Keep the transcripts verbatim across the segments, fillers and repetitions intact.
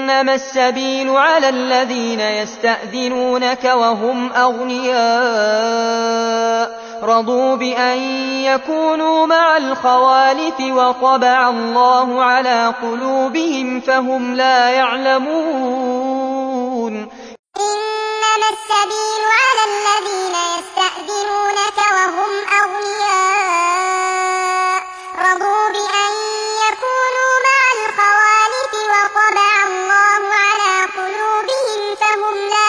إنما السبيل على الذين يستأذنونك وهم أغنياء رضوا بأن يكونوا مع الخوالف وطبع الله على قلوبهم فهم لا يعلمون. إنما السبيل على الذين يستأذنونك وهم أغنياء رضوا بأن يكونوا مع الخوالف وطبع الله على قلوبهم فهم لا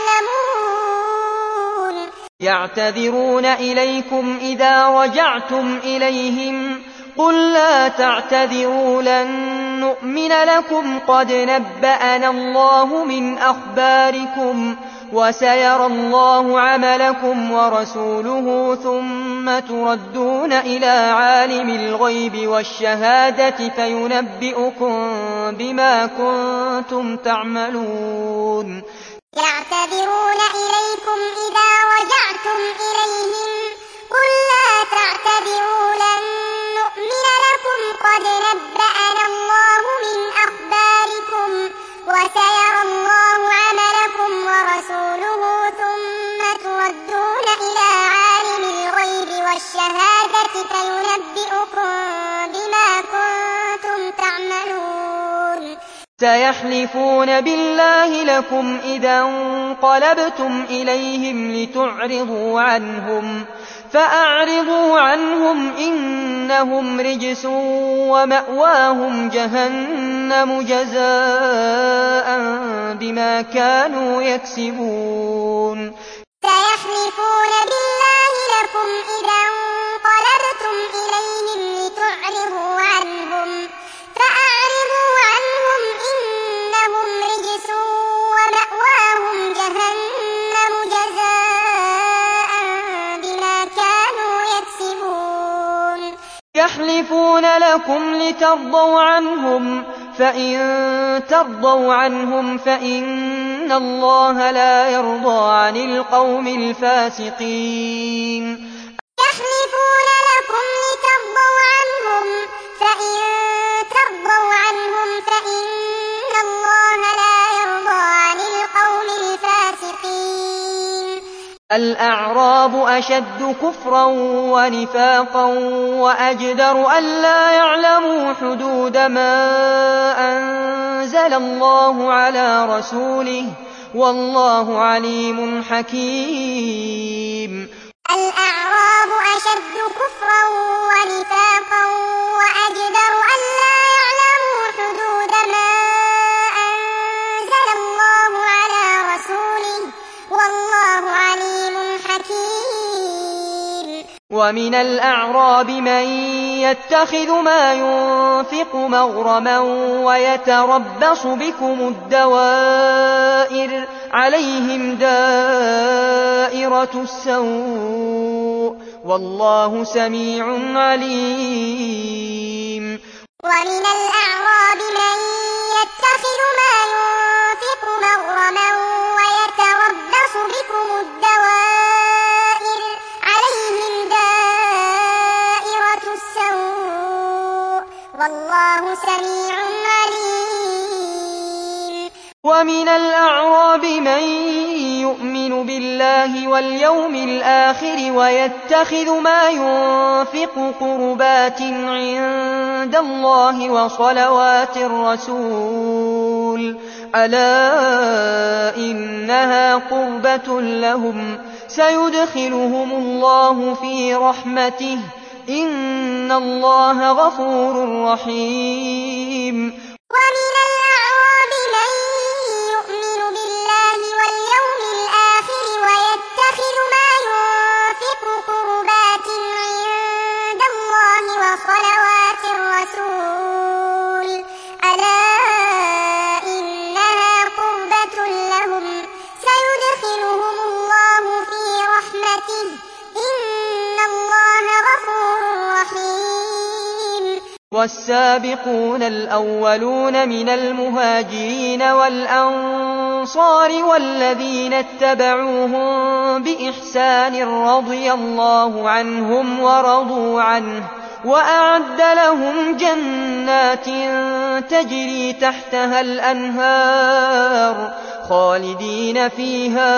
يعلمون. يعتذرون إليكم إذا رجعتم إليهم قل لا تعتذروا لن نؤمن لكم قد نبأنا الله من أخباركم وسيرى الله عملكم ورسوله ثم تردون إلى عالم الغيب والشهادة فينبئكم بما كنتم تعملون. يعتذرون إليكم إذا رجعتم إليهم قل لا تعتذروا لن نؤمن لكم قد نبأنا الله من أخباركم وسيرى الله عملكم ورسوله ثم تردون إلى عالم الغيب والشهادة فينبئكم بما كنتم تعملون. سيحلفون بالله لكم إذا انقلبتم إليهم لتعرضوا عنهم فأعرضوا عنهم إنهم رجس ومأواهم جهنم جزاء بما كانوا يكسبون. سيحلفون بالله لكم إذا انقلبتم إليهم لتعرضوا عنهم فأعرضوا عنهم إنهم رجس ومأواهم جهنم جزاء بما كانوا يكسبون. يحلفون لكم لترضوا عنهم فإن ترضوا عنهم فإن الله لا يرضى عن القوم الفاسقين. يحلفون لكم لترضوا عنهم فإن ترضوا عنهم فإن الله لا يرضى عن القوم الفاسقين. الأعراب أشد كفرا ونفاقا وأجدر ألا يعلموا حدود ما أنزل الله على رسوله والله عليم حكيم. الأعراب أشد كفرا ونفاقا وأجدر ألا يعلموا حدود ما أنزل الله على رسوله والله عليم حكيم. ومن الأعراب من يتخذ ما ينفق مغرما ويتربص بكم الدوائر عليهم دائرة السوء والله سميع عليم. ومن الأعراب من يتخذ ما ينفق مغرما ويتربص بكم الدوائر عليهم دائرة السوء والله سميع عليم. ومن الأعراب من يؤمن بالله واليوم الآخر ويتخذ ما ينفق قربات عند الله وصلوات الرسول ألا إنها قربة لهم سيدخلهم الله في رحمته إن الله غفور رحيم. ومن الأعراب من يؤمن بالله واليوم الآخر ويتخذ ما ينفق قربات عند الله وصلوات الرسول ألا إنها قربة لهم سيدخلهم الله في رحمته إن الله غفور رحيم. والسابقون الأولون من المهاجرين والأنصار والذين اتبعوهم بإحسان رضي الله عنهم ورضوا عنه وأعد لهم جنات تجري تحتها الأنهار خالدين فيها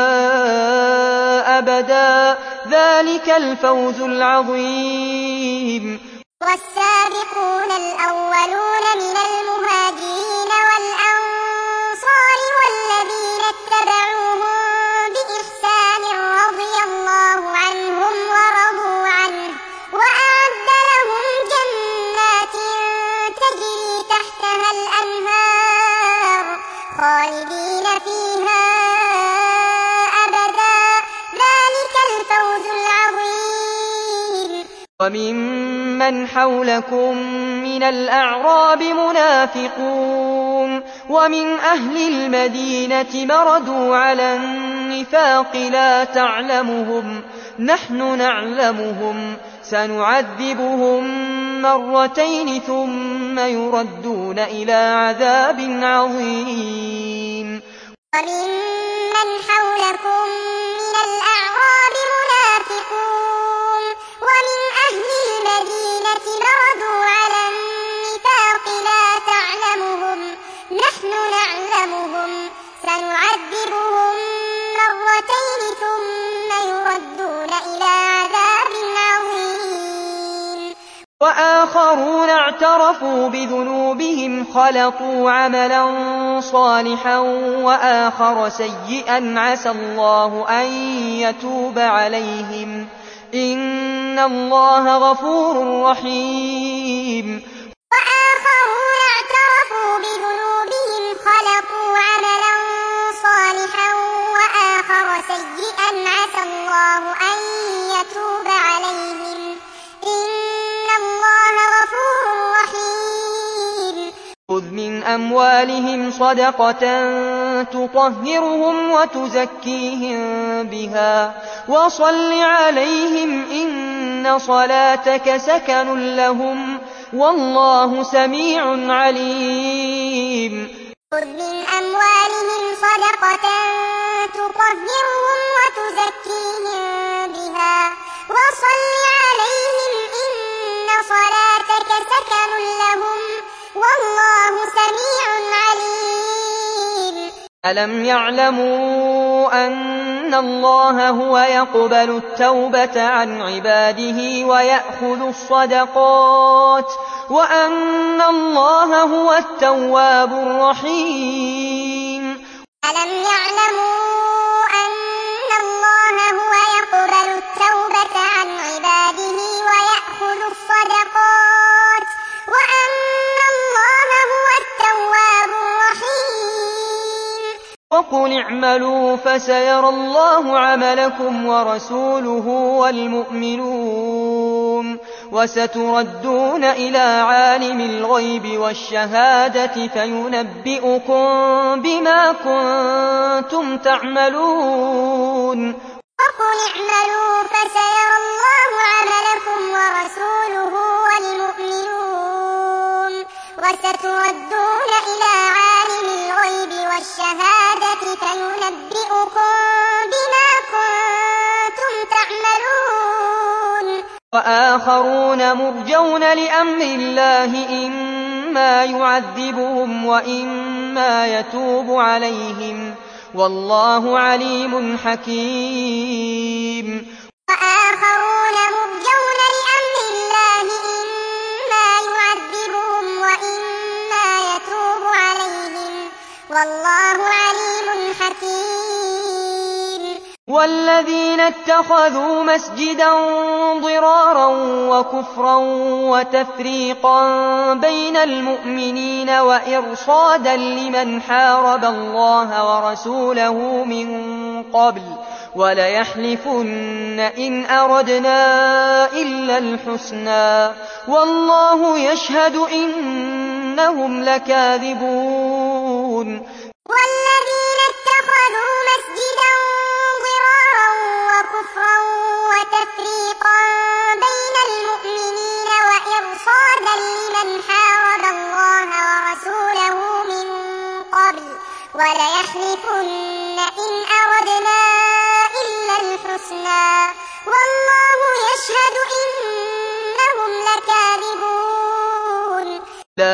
أبدا ذلك الفوز العظيم. والسابقون الأولون من المهاجرين والأنصار والذين اتبعوهم بإحسان رضي الله عنهم ورضوا عنه وأعد لهم جنات تجري تحتها الأنهار خالدين فيها أبدا ذلك الفوز العظيم. وممن حولكم من الأعراب منافقون ومن أهل المدينة مردوا على النفاق لا تعلمهم نحن نعلمهم سنعذبهم مرتين ثم يردون إلى عذاب عظيم. وممن حولكم من الأعراب منافقون ومن أهل المدينة مردوا على النفاق لا تعلمهم نحن نعلمهم سنعذبهم مرتين ثم يردون إلى عذاب عظيم. وآخرون اعترفوا بذنوبهم خلطوا عملا صالحا وآخر سيئا عسى الله أن يتوب عليهم إن الله غفور رحيم. وآخرون اعترفوا بذنوبهم خلطوا عملا صالحا وآخر سيئا عسى الله أن يتوب عليهم إن الله غفور رحيم. خذ من أموالهم صدقة تطهرهم وتزكيهم بها وصل عليهم إن صلاتك سكن لهم والله سميع عليم. خذ من أموالهم صدقة تطهرهم وتزكيهم بها وصل عليهم إن صلاتك سكن لهم والله سميع عليم. ألم يعلموا أن الله هو يقبل التوبة عن عباده ويأخذ الصدقات وأن الله هو التواب الرحيم. ألم يعلموا أن الله هو يقبل التوبة عن عباده ويأخذ الصدقات وأن الله هو التواب الرحيم. وقل اعملوا فسيرى الله عملكم ورسوله والمؤمنون وستردون إلى عالم الغيب والشهادة فينبئكم بما كنتم تعملون. وقل اعملوا فسيرى الله عملكم ورسوله والمؤمنون وستردون إلى عالم الغيب والشهادة فينبئكم بما كنتم تعملون. وآخرون مرجون لأمر الله إما يعذبهم وإما يتوب عليهم والله عليم حكيم. وآخرون مرجون لأمر الله إما يعذبهم وإما يتوب عليهم والله عليم حكيم. والذين اتخذوا مسجدا ضرارا وكفرا وتفريقا بين المؤمنين وإرصادا لمن حارب الله ورسوله من قبل وليحلفن إن أردنا إلا الحسنى والله يشهد إنهم لكاذبون. والذين اتخذوا مسجدا ضرارا وكفرا وتفريقا بين المؤمنين وإرصادا لمن حارب الله ورسوله من قبل وليحلفن إن أردنا إلا الحسنى والله يشهد إنهم لكاذبون.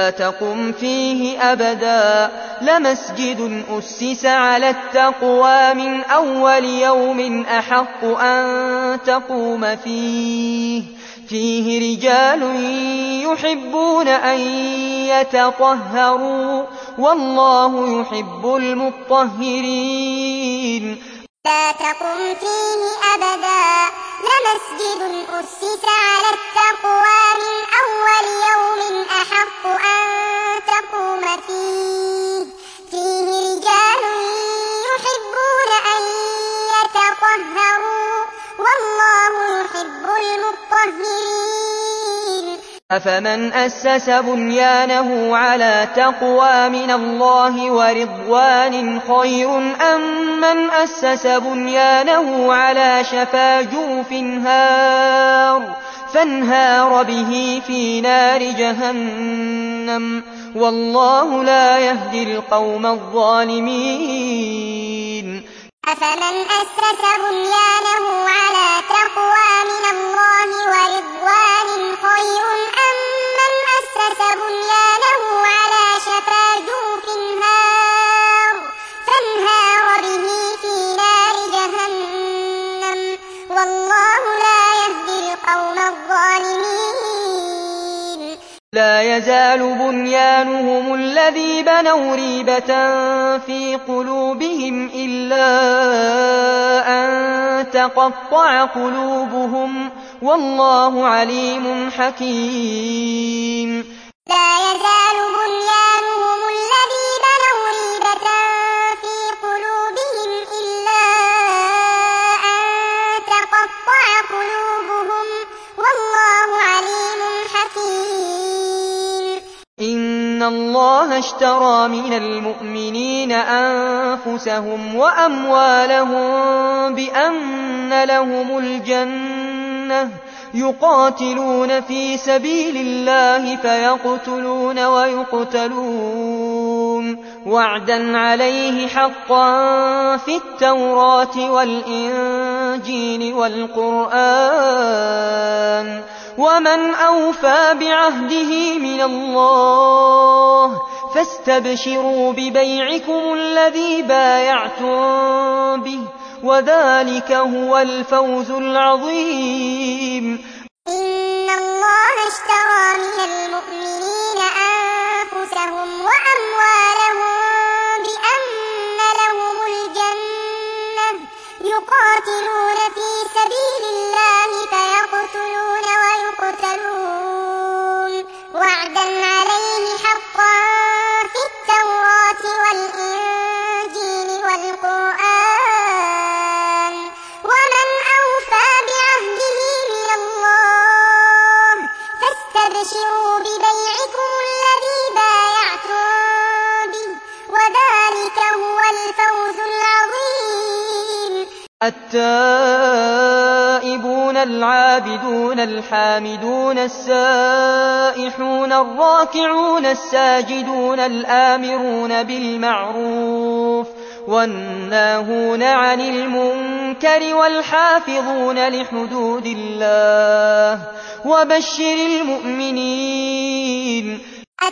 لا تقم فيه أبدا لمسجد أسس على التقوى من أول يوم أحق أن تقوم فيه فيه رجال يحبون أن يتطهروا والله يحب المطهرين لا تقم فيه أبدا لمسجد أسس على التقوى من أول يوم أحق أن تقوم فيه فيه رجال يحبون أن يتطهروا والله يحب المطهرين أفمن أسس بنيانه على تقوى من الله ورضوان خير أم من أسس بنيانه على شفا جرف هار فانهار به في نار جهنم والله لا يهدي القوم الظالمين أفمن أسس بنيانه على تقوى من الله ورضوان خير أم من أسس بنيانه على شفا جرف هار فانهار به في نار جهنم والله لا يهدي القوم الظالمين لا يزال بنيانهم الذي بنوا ريبة في قلوبهم إلا أن تقطع قلوبهم والله عليم حكيم لا يزال بنيانهم الذي بنوا ريبة في قلوبهم إلا أن تقطع قلوبهم والله عليم حكيم إن الله اشترى من المؤمنين أنفسهم وأموالهم بأن لهم الجنة يقاتلون في سبيل الله فيقتلون ويقتلون وعدا عليه حقا في التوراة والإنجيل والقرآن ومن أوفى بعهده من الله فاستبشروا ببيعكم الذي بايعتم به وذلك هو الفوز العظيم إن الله اشترى من المؤمنين أنفسهم وأموالهم بأن لهم الجنة يقاتلون في سبيل الله فيقتلون ويقتلون وعدا عليه حقا في التوراة والإنجيل والقرآن ومن أوفى بعهده من الله فاستبشروا ببيعكم الذي بايعتم به وذلك هو الفوز العظيم التائبون العابدون الحامدون السائحون الراكعون الساجدون الآمرون بالمعروف والناهون عن المنكر والحافظون لحدود الله وبشر المؤمنين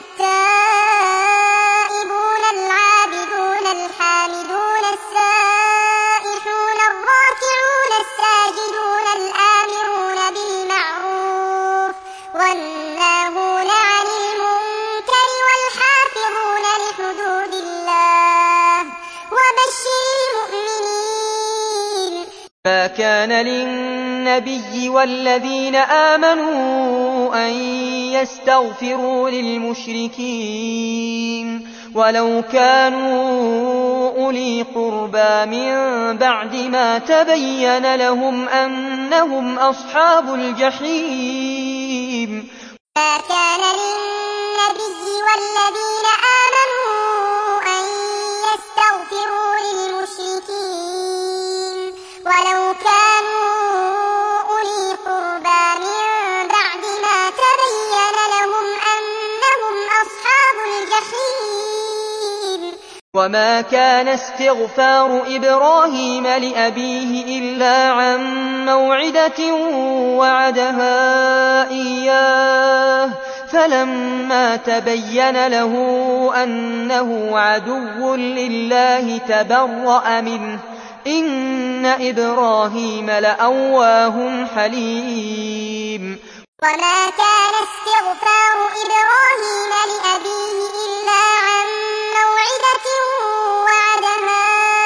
التائبون العابدون الحامدون السائحون الراكعون الساجدون الآمرون بالمعروف والناهون عن المنكر والحافظون لحدود الله وبشر المؤمنين ما كان للنبي والذين آمنوا أن يستغفروا للمشركين ولو كانوا أولي قربى من بعد ما تبين لهم أنهم أصحاب الجحيم ما كان للنبي والذين آمنوا أن يستغفروا للمشركين ولو كانوا أولي قربى من بعد ما تبين لهم أنهم أصحاب الجحيم وما كان استغفار إبراهيم لأبيه إلا عن موعدة وعدها إياه فلما تبين له أنه عدو لله تبرأ منه إن إبراهيم لأواه حليم. وما كان استغفار إبراهيم لأبيه إلا عن موعدة وعدها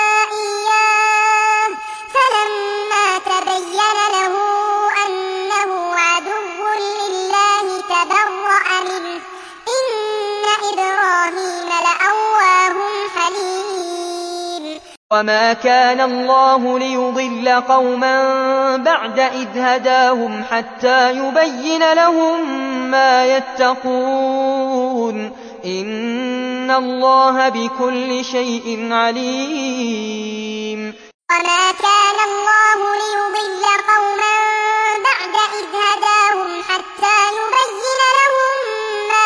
إياه فلما تبين له أنه عدو لله تبرأ منه إن إبراهيم لأواه حليم. وما كان الله ليضل قوما بعد إذ هداهم حتى يبين لهم ما يتقون إن الله بكل شيء عليم. وما كان الله ليضل قوما بعد إذ هداهم حتى يبين لهم ما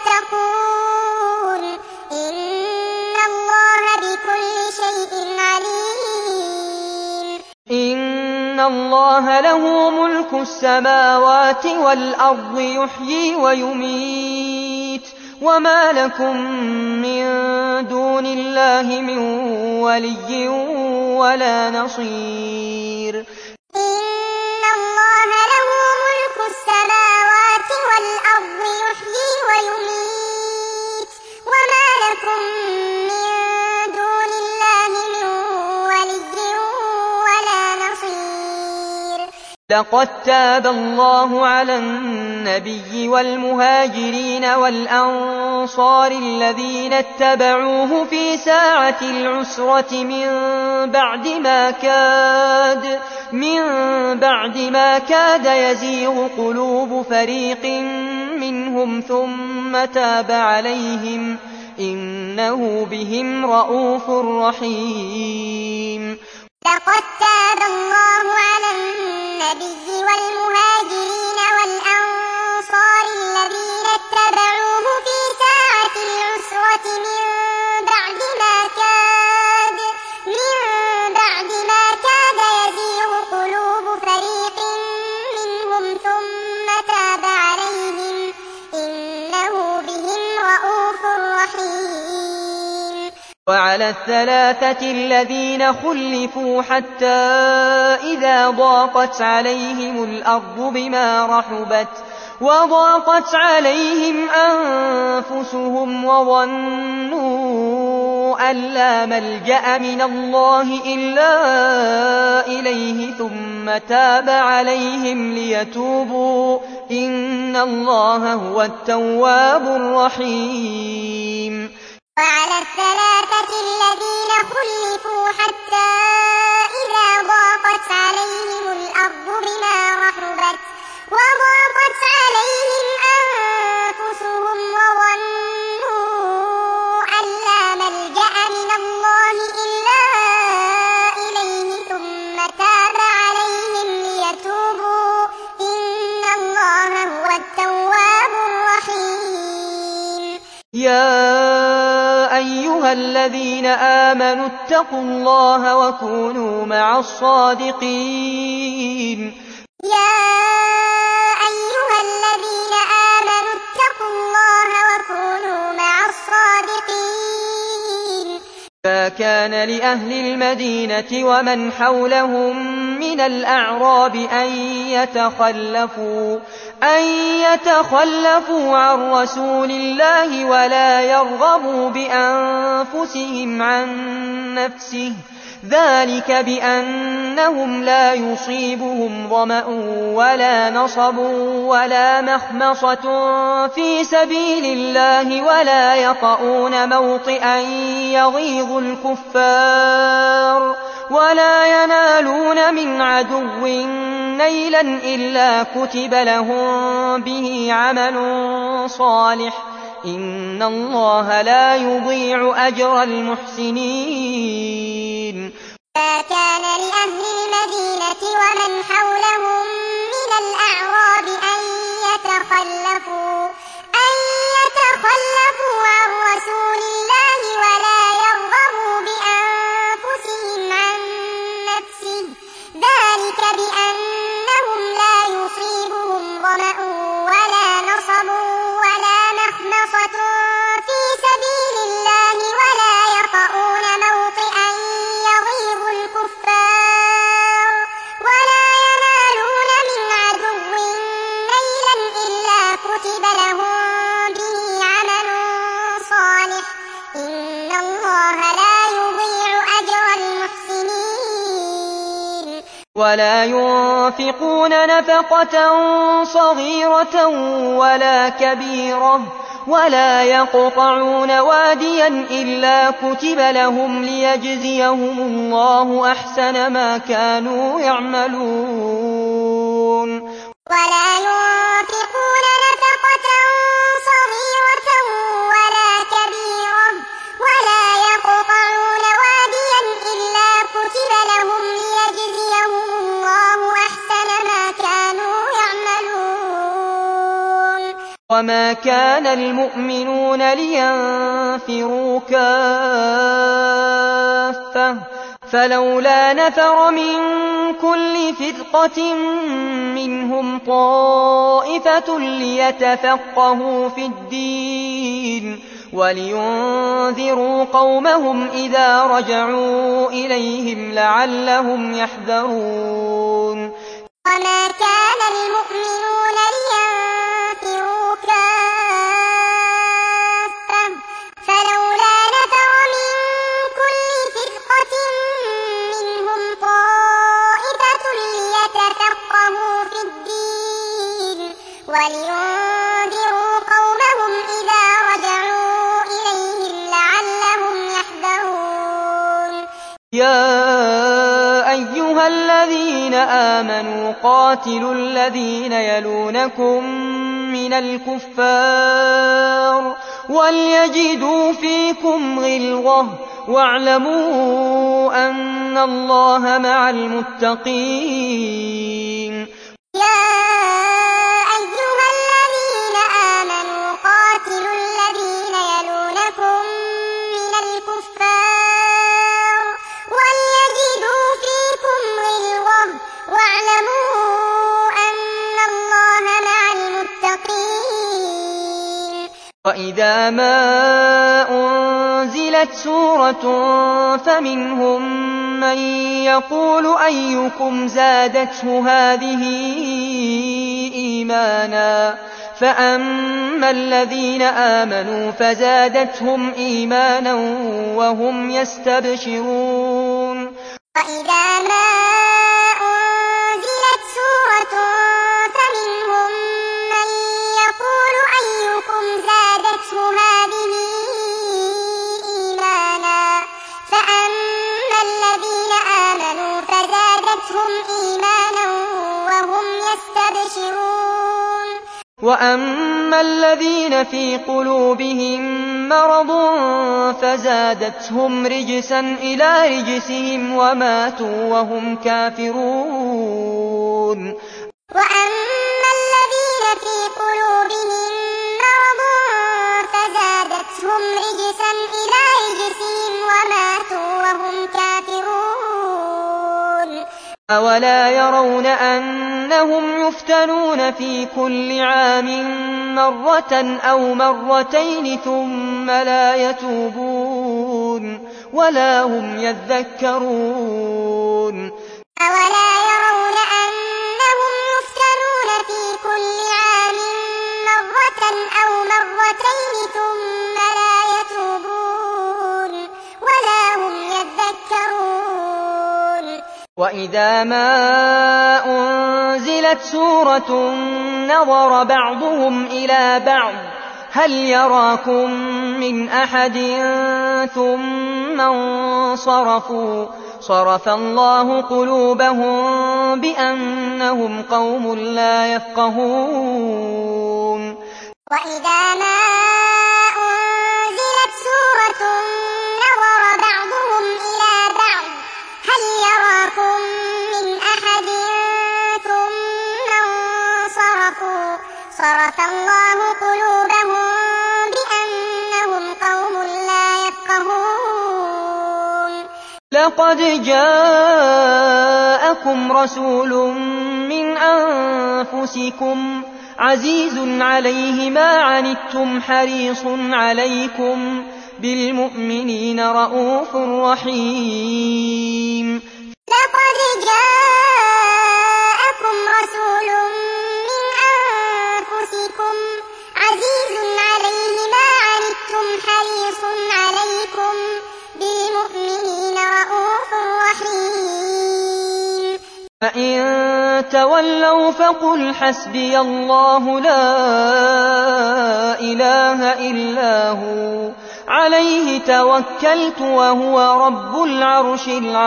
يتقون إن الله بكل شيء عليم. إن الله له ملك السماوات والأرض يحيي ويميت وما لكم من دون الله من ولي ولا نصير. إن الله له ملك السماوات والأرض يحيي ويميت وما لكم من دون الله من ولي ولا نصير. لقد تاب الله على النبي والمهاجرين والأنصار الذين اتبعوه في ساعة العسرة من بعد ما كاد من بعد ما كاد يزيغ قلوب فريق منهم ثم تاب عليهم إنه بهم رءوف رحيم. لقد تاب الله على النبي والمهاجرين والأنصار الذين اتبعوه في ساعة العسرة من بعد ما كاد من بعد ما كاد يزيغ قلوب فريق منهم ثم تاب عليهم إنه بهم رءوف رحيم. وعلى الثلاثة الذين خلفوا حتى إذا ضاقت عليهم الأرض بما رحبت وضاقت عليهم أنفسهم وظنوا أن لا ملجأ من الله إلا إليه ثم تاب عليهم ليتوبوا إن الله هو التواب الرحيم. وعلى الثلاثة الذين خلفوا حتى إذا ضاقت عليهم الأرض بما رحبت وضاقت عليهم أنفسهم وظنوا أن لا ملجأ من الله إلا إليه ثم تاب عليهم ليتوبوا إن الله هو التواب الرحيم. يا أيها الذين آمنوا اتقوا الله وكونوا مع الصادقين. يا أيها الذين آمنوا اتقوا الله وكونوا مع الصادقين. ما كان لأهل المدينة ومن حولهم من الأعراب أن يتخلفوا أن يتخلفوا عن رسول الله ولا يرغبوا بأنفسهم عن نفسه ذلك بأنهم لا يصيبهم ظمأ ولا نصب ولا مخمصة في سبيل الله ولا يطؤون موطئا يغيظ الكفار ولا ينالون من عدو نيلا إلا كتب لهم به عمل صالح إن الله لا يضيع أجر المحسنين. ما كان لأهل المدينة ومن حولهم من الأعراب أن يتخلفوا أن يتخلفوا عن رسول الله ولا يرغبوا بأنفسهم عن نفسه ذلك بأنهم لا يصيبهم ظمأ ولا نصب ولا ينفقون نفقة صغيرة ولا كبيرة ولا يقطعون واديا إلا كتب لهم ليجزيهم الله أحسن ما كانوا يعملون. ولا ينفقون نفقة صغيرة ولا كبيرة ولا يقطعون واديا إلا كتب لهم ليجزيهم الله أحسن ما كانوا يعملون. وما كان المؤمنون لينفروا كافة فلولا نفر من كل فرقة منهم طائفة ليتفقهوا في الدين ولينذروا قومهم إذا رجعوا إليهم لعلهم يحذرون. وما كان المؤمنون لينفروا كافة فلولا نفر من كل فرقة منهم طائفة ليتفقهوا في الدين ولينذروا قومهم إذا رجعوا إليهم لعلهم يحذرون. يا أيها الذين آمنوا قاتلوا الذين يلونكم من الكفار وليجدوا فيكم غلظة واعلموا أن الله مع المتقين. يا أيها الذين آمنوا قاتلوا الذين يلونكم من الكفار وليجدوا فيكم غلظة واعلموا أن الله مع المتقين. وإذا ما أنزلت سورة فمنهم من يقول أيكم زادته هذه إيمانا فأما الذين آمنوا فزادتهم إيمانا وهم يستبشرون. وإذا ما أنزلت سورة فمنهم من يقول أيكم زادته هذه إيمانا فأما الذين آمنوا فزادتهم إيمانا وهم يستبشرون. وأما الذين في قلوبهم مرض فزادتهم رجسا إلى رجسهم وماتوا وهم كافرون. وأما الذين في قلوبهم مرض فزادتهم رجسا إلى رجسهم وماتوا وهم كافرون. أولا يرون أنهم يفتنون في كل عام مرة أو مرتين ثم لا يتوبون ولا هم يذكرون. أولا يرون أنهم يفتنون في كل عام مرة أو مرتين ثم لا يتوبون ولا هم يذكرون. وإذا ما أنزلت سورة نظر بعضهم إلى بعض هل يراكم من أحد ثم انصرفوا صرف الله قلوبهم بأنهم قوم لا يفقهون. وإذا ما أنزلت سورة نظر بعضهم إلى بعض هل يراكم من أحد ثم انصرفوا صرف الله قلوبهم بأنهم قوم لا يفقهون. لقد جاءكم رسول من أنفسكم عزيز عليه ما عنتم حريص عليكم بالمؤمنين رءوف رحيم. لقد جاءكم رسول من أنفسكم عزيز عليه ما عنتم حريص عليكم بالمؤمنين رءوف رحيم. فإن تولوا فقل حسبي الله لا إله إلا هو عليه توكلت وهو رب العرش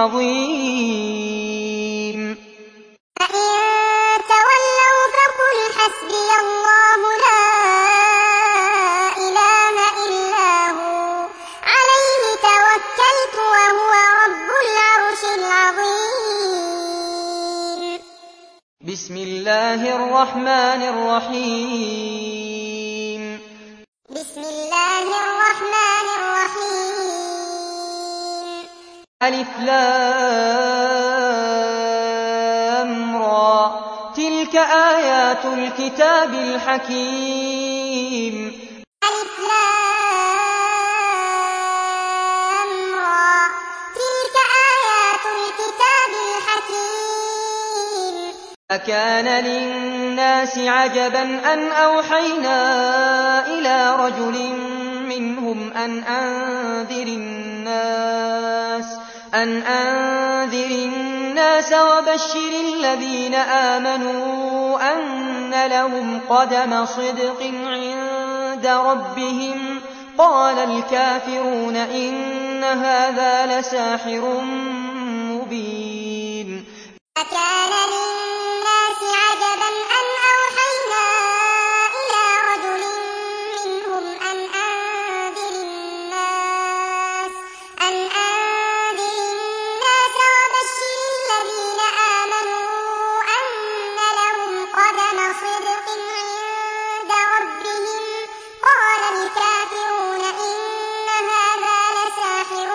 العظيم فإن تولوا فقل حسبي الله لا إله إلا هو عليه توكلت وهو رب العرش العظيم بسم الله الرحمن الرحيم بسم الله الرحمن الرحيم ألف لام را تلك آيات الكتاب الحكيم ألف لام را تلك آيات الكتاب الحكيم أكان للناس عجبا أن أوحينا إلى رجل منهم أن أنذر الناس أن أنذر الناس وبشر الذين آمنوا أن لهم قدم صدق عند ربهم قال الكافرون إن هذا لساحر مبين أكان للناس عجبا أن أوحينا إلى رجل منهم أن أنذر الناس أن أنذر الناس وبشر الذين آمنوا أن لهم قدم صدق عند ربهم قال الكافرون إن هذا لساحر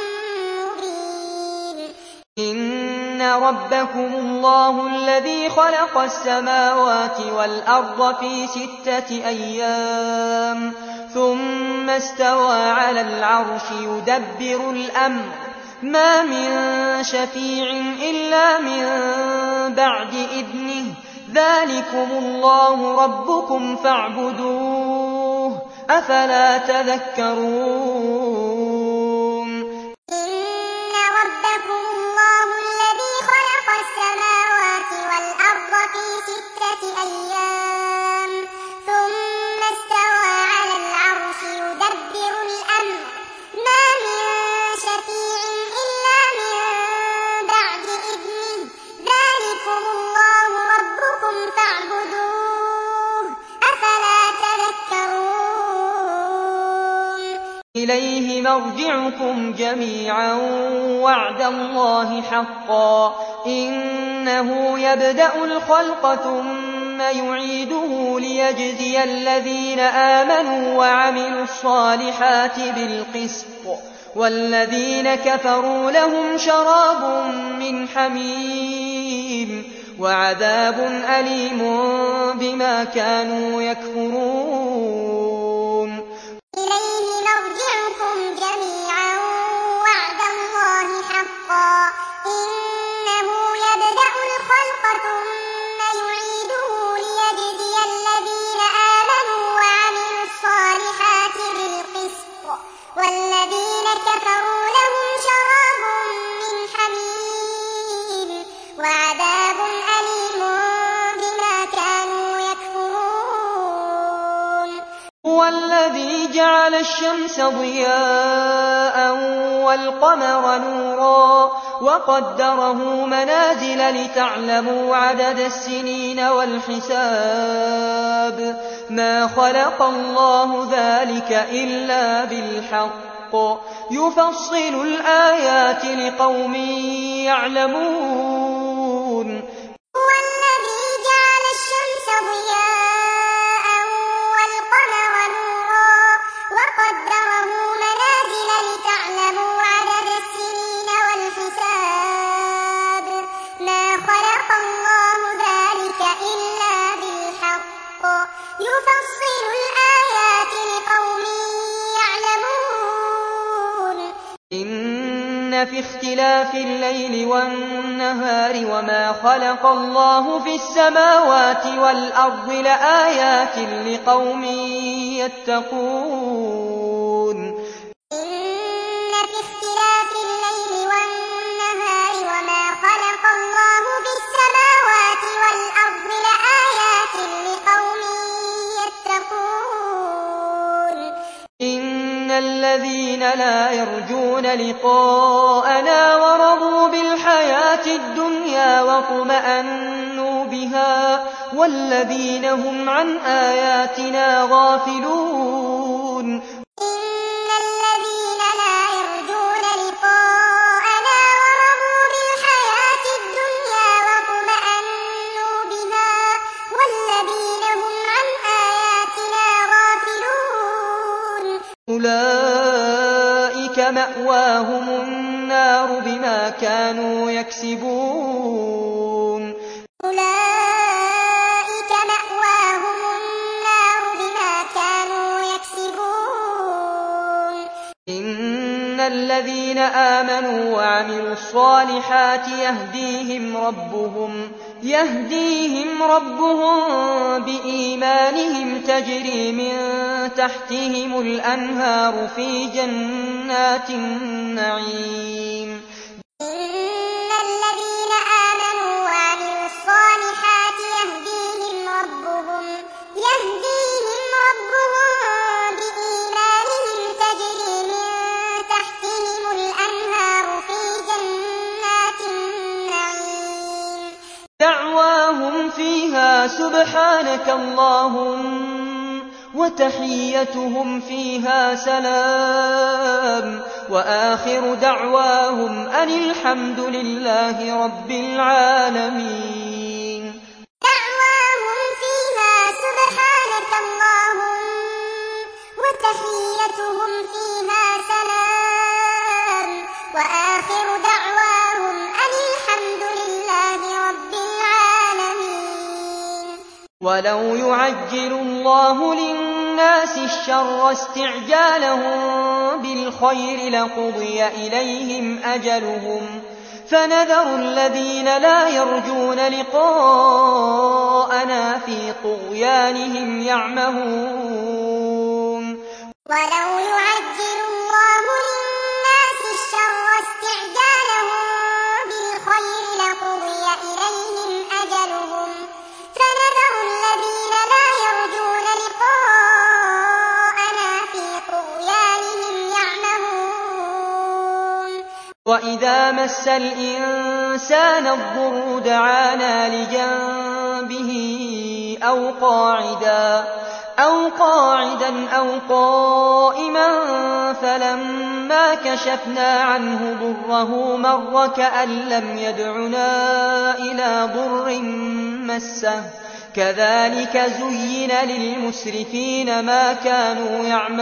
مبين إن ربكم الله الذي خلق السماوات والأرض في ستة أيام ثم استوى على العرش يدبر الأمر ما من شفيع إلا من بعد إذنه ذلكم الله ربكم فاعبدوه أفلا تذكرون إن ربكم الله الذي خلق السماوات والأرض في ستة أيام ثم استوى على العرش يدبر الأمر ما من شفيع إلا من بعد إذنه ذلكم الله ربكم فاعبدوه أفلا تذكرون إليه مرجعكم جميعا وعد الله حقا إنه يبدأ الخلق ثم يعيده ليجزي الذين آمنوا وعملوا الصالحات بالقسط والذين كفروا لهم شراب من حميم وعذاب أليم بما كانوا يكفرون إليه مرجعكم جميعا وعد الله حقا إنه يبدأ الخلق ثم يعيده ليجزي الذين آمنوا وعملوا الصالحات بالقسط والذين كفروا لهم شراب من حميم وعذاب أليم بما كانوا يكفرون هو الذي جعل الشمس ضياء والقمر نورا وقدره منازل لتعلموا عدد السنين والحساب ما خلق الله ذلك إلا بالحق يفصل الآيات لقوم يعلمون هو الذي جعل الشمس ضياء والقمر نورا وقدره منازل لتعلموا عدد السنين والحساب ما خلق الله ذلك إلا بالحق يفصل الآيات لقوم يعلمون إن في اختلاف الليل والنهار وما خلق الله في السماوات والأرض لآيات لقوم يتقون إن في اختلاف الليل والنهار وما خلق الله في السماوات الذين لا يرجون لقاءنا ورضوا بالحياة الدنيا واطمأنوا بها والذين هم عن آياتنا غافلون إن الذين لا يرجون لقاءنا ورضوا بالحياة الدنيا واطمأنوا بها والذين هم عن آياتنا غافلون أولئك مأواهم النار بما كانوا يكسبون أولئك مأواهم النار بما كانوا يكسبون إن الذين آمنوا وعملوا الصالحات يهديهم ربهم يهديهم ربهم بإيمانهم تجري من تحتهم الأنهار في جنات النعيم إن الذين آمنوا وعملوا الصالحات يهديهم ربهم يهديهم ربهم بإيمانهم تجري من تحتهم الأنهار في جنات النعيم دعواهم فيها سبحانك اللهم وتحيتهم فيها سلام وآخر دعواهم أن الحمد لله رب العالمين دعواهم فيها سبحانك اللهم وتحيتهم فيها سلام وآخر دعواهم أن الحمد لله رب العالمين ولو يعجل الله للناس الشر استعجالهم بالخير لقضي إليهم أجلهم فنذر الذين لا يرجون لقاءنا في طغيانهم يعمهون ولو يعجل الله للناس الشر استعجالهم بالخير لقضي إليهم أجلهم فنذر الذين لا يرجون لقاءنا في طغيانهم يعمهون وإذا مس الإنسان الضر دعانا لجنبه أو قاعدا أو قاعدا أو قائما فلما كشفنا عنه ضره مر كأن لم يدعنا إلى ضر مسه كذلك زين للمسرفين ما كانوا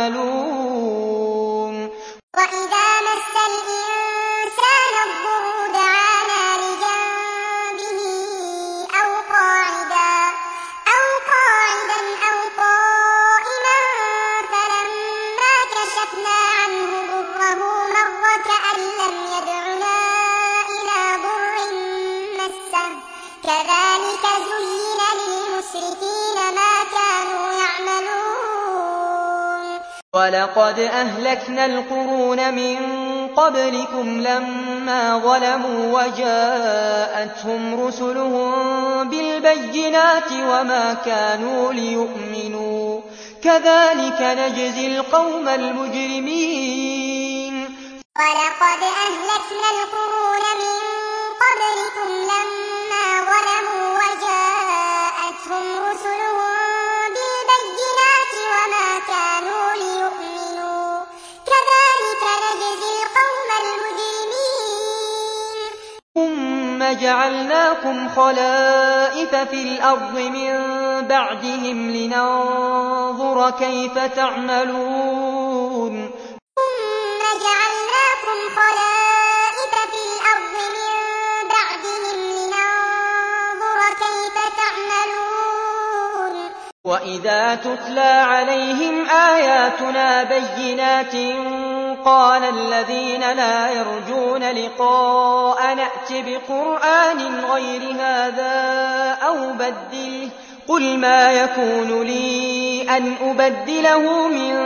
يعملون وإذا مس الإنسان الضر دعانا لجنبه أو قاعدا أو قاعدا أو قائما فلما كشفنا عنه ضره مر كأن لم يدعنا إلى ضر مسه كذلك زين للمسرفين ما كانوا يعملون ولقد أهلكنا القرون من قبلكم لما ظلموا وجاءتهم رسلهم بالبينات وما كانوا ليؤمنوا كذلك نجزي القوم المجرمين ولقد أهلكنا القرون من قبلكم لما ظلموا وجاءتهم رسلهم بالبينات وما كانوا ليؤمنوا كذلك نجزي القوم المجرمين ثم جعلناكم خلائف في الأرض من بعدهم لننظر كيف تعملون ثم جعلناكم خلائف في الأرض من بعدهم لننظر كيف تعملون وإذا تتلى عليهم آياتنا بينات قال الذين لا يرجون لقاء نأت بقرآن غير هذا أو بدله قل ما يكون لي أن أبدله من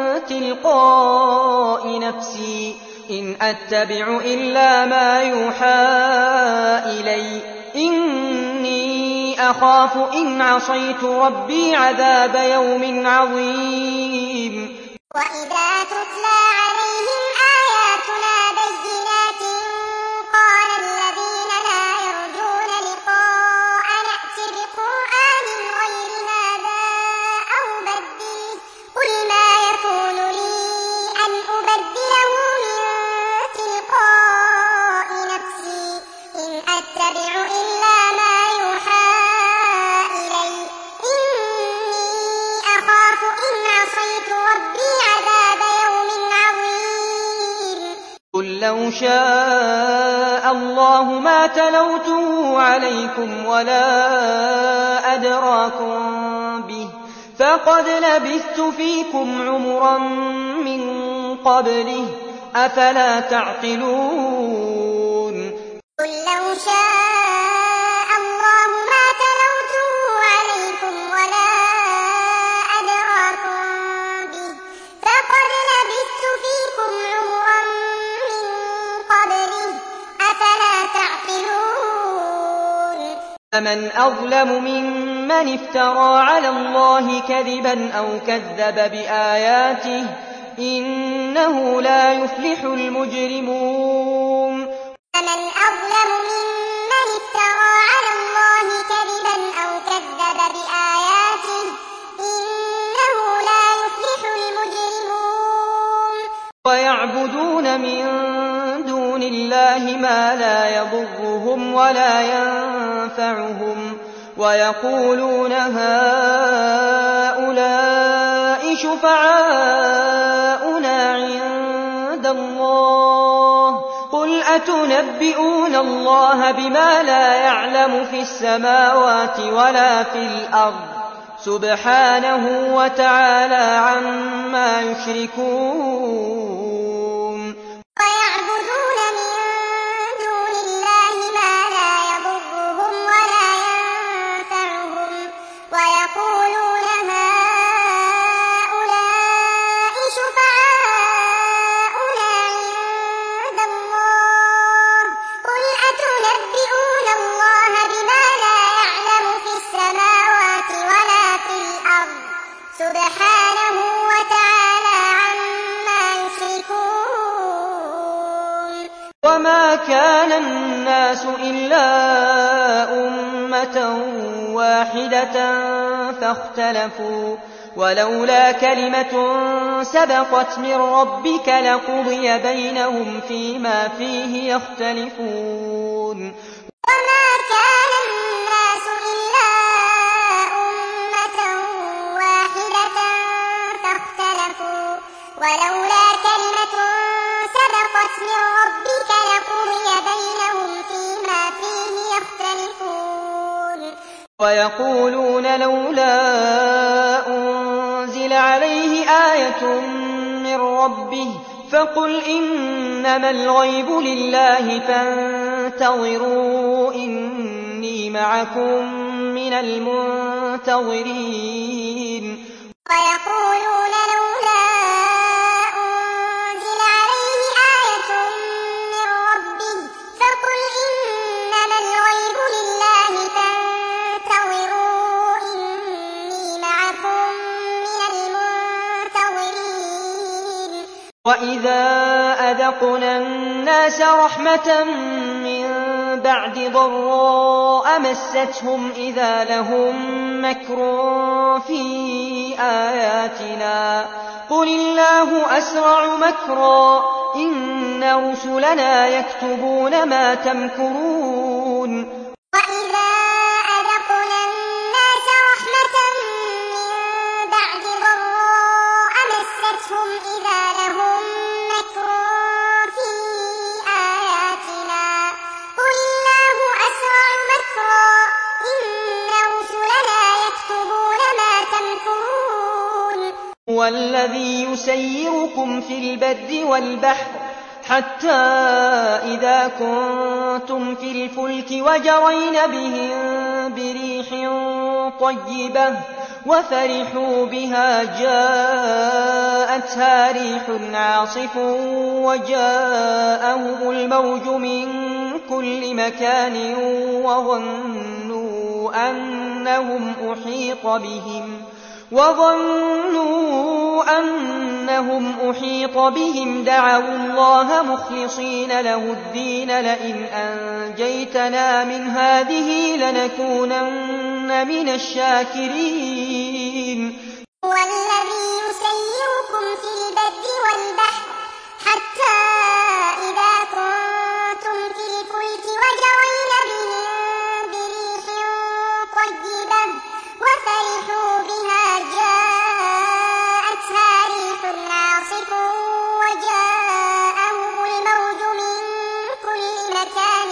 تلقاء نفسي إن أتبع إلا ما يوحى إلي إني أخاف إن عصيت ربي عذاب يوم عظيم وإذا تتلى عليهم آياتنا بينات قال الذين لا يرجون لقاء نأت بقرآن غير هذا أو بدله قل ما يكون لي أن أبدله من تلقاء نفسي إن أتبع إلا ما يوحى إلي إني أخاف إن عصيت ربي عذاب يوم عظيم قل لو شاء الله ما تلوته عليكم ولا أدراكم به فقد لبثت فيكم عمرا من قبله أفلا تعقلون قل لو شاء الله ما تلوته عليكم ولا أدراكم به فقد لبثت فيكم عمرا من قبله أفلا تعقلون فمن أظلم ممن افترى على الله كذبا أو كذب بآياته إنه لا يفلح المجرمون فمن أظلم ممن افترى على الله كذبا أو كذب بآياته إنه لا يفلح المجرمون ويعبدون من دون الله ما لا يضرهم ولا ينفعهم ويقولون هؤلاء شفعاؤنا عند الله قل أتنبئون الله بما لا يعلم في السماوات ولا في الأرض سبحانه وتعالى عما يشركون ويعبدون من دون الله ما لا يضرهم ولا ينفعهم ويقولون هؤلاء شفعاؤنا عند الله قل أتنبئون الله بما لا يعلم في السماوات ولا في الأرض سبحانه وتعالى عما يشركون وما كان الناس إلا أمة واحدة فاختلفوا ولولا كلمة سبقت من ربك لقضي بينهم فيما فيه يختلفون وما كان الناس إلا أمة واحدة فاختلفوا ولولا كلمة سبقت من ربك لقضي بينهم فيما فيه يختلفون ويقولون لولا أنزل عليه آية من ربه فقل إنما الغيب لله فانتظروا إني معكم من المنتظرين ويقولون لولا أنزل عليه آية من ربه فقل إنما الغيب لله فانتظروا إني معكم من المنتظرين وإذا أذقنا الناس رحمة من بعد ضراء مستهم إذا لهم مكر في آياتنا قل الله أسرع مكرا إن رسلنا يكتبون ما تمكرون وإذا أذقنا الناس رحمة من بعد ضراء مستهم إذا لهم مكر في آياتنا قل الله أسرع مكرا إن رسلنا يكتبون ما تمكرون هو الذي يسيركم في البر والبحر حتى إذا كنتم في الفلك وجرين بهم بريح طيبة وفرحوا بها جاءتها ريح عاصف وجاءهم الموج من كل مكان وظنوا أنهم أحيط بهم وظنوا أن أنهم أحيط بهم دعوا الله مخلصين له الدين لئن أنجيتنا من هذه لنكونن من الشاكرين. هو الذي يسيركم في البر والبحر حتى إذا كنتم في الفلك وجرين بهم بريح طيبة وفرحوا بها جاءتها ريح عاصف وجاءهم الموج من كل مكان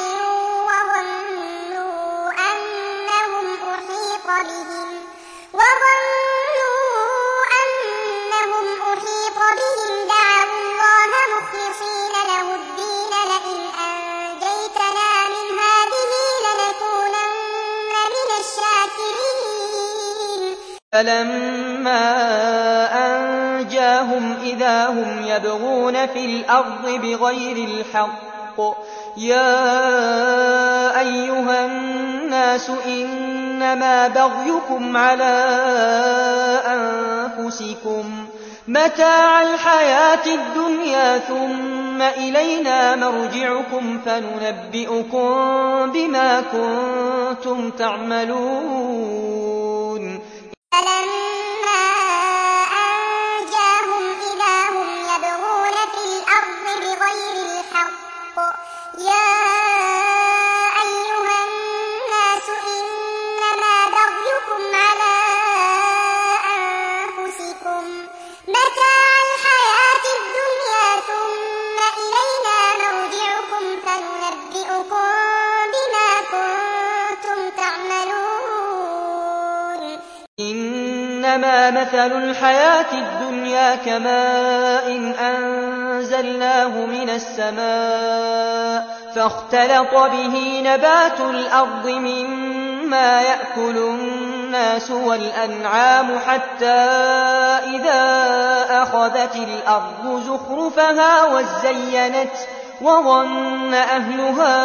وظنوا أنهم أحيط بهم وظنوا أنهم أحيط بهم دعوا الله مخلصين له الدين لئن أنجيتنا من هذه لنكونن من الشاكرين. فلما أنجاهم إذا هم يبغون في الأرض بغير الحق يا أيها الناس إنما بغيكم على أنفسكم متاع الحياة الدنيا ثم إلينا مرجعكم فننبئكم بما كنتم تعملون. فلما أنجاهم إذا هم يبغون في الأرض بغير الحق يا أيها الناس إنما بغيكم على أنفسكم متاع الحياة الدنيا ثم إلينا مرجعكم فننبئكم بما كنتم تعملون. إنما مثل الحياة الدنيا كماء أنزلناه من السماء فاختلط به نبات الأرض مما يأكل الناس والأنعام حتى إذا أخذت الأرض زخرفها وزينت وظن أهلها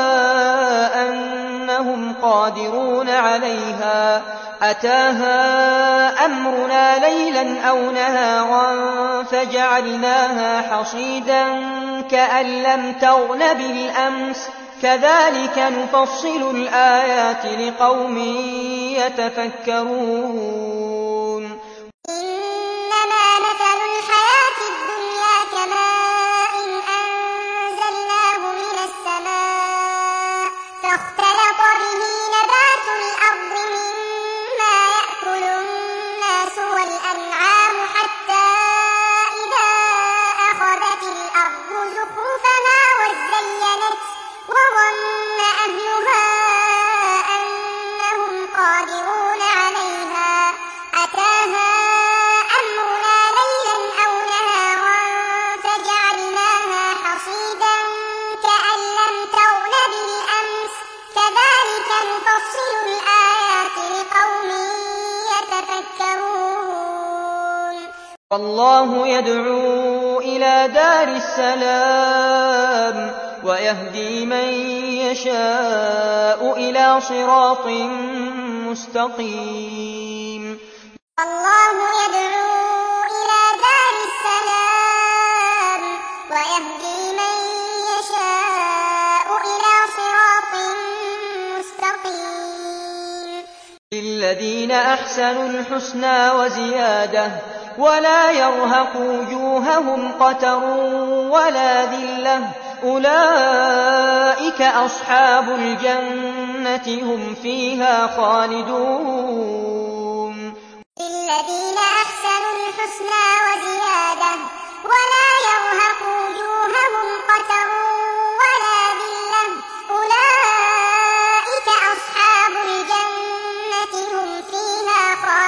أنهم قادرون عليها أتاها أمرنا ليلا أو نهارا فجعلناها حصيدا كأن لم تغن بالأمس كذلك نفصل الآيات لقوم يتفكرون. إنما مثل الحياة الدنيا كماء أنزلناه من السماء فاختلط به نبات الأرض مما يأكل الناس والأنعام حتى إذا أخذت الأرض زخرفها وزينت وظن أهلها أنهم قادرون عليها أتاها أمرنا ليلا أو نهارا فجعلناها حصيدا كأن لم تغن بالأمس كذلك نفصل الآيات لقوم يتفكرون. والله يدعو إلى دار السلام ويهدي من يشاء إلى صراط مستقيم. الله يدعو إلى دار السلام ويهدي من يشاء إلى صراط مستقيم. للذين أحسنوا الحسنى وزيادة ولا يرهق وجوههم قتر ولا ذلة أولئك أصحاب الجنة هم فيها خالدون. للذين أحسنوا الحسنى وزيادة ولا يرهق وجوههم قتر ولا ذلة أولئك أصحاب الجنة هم فيها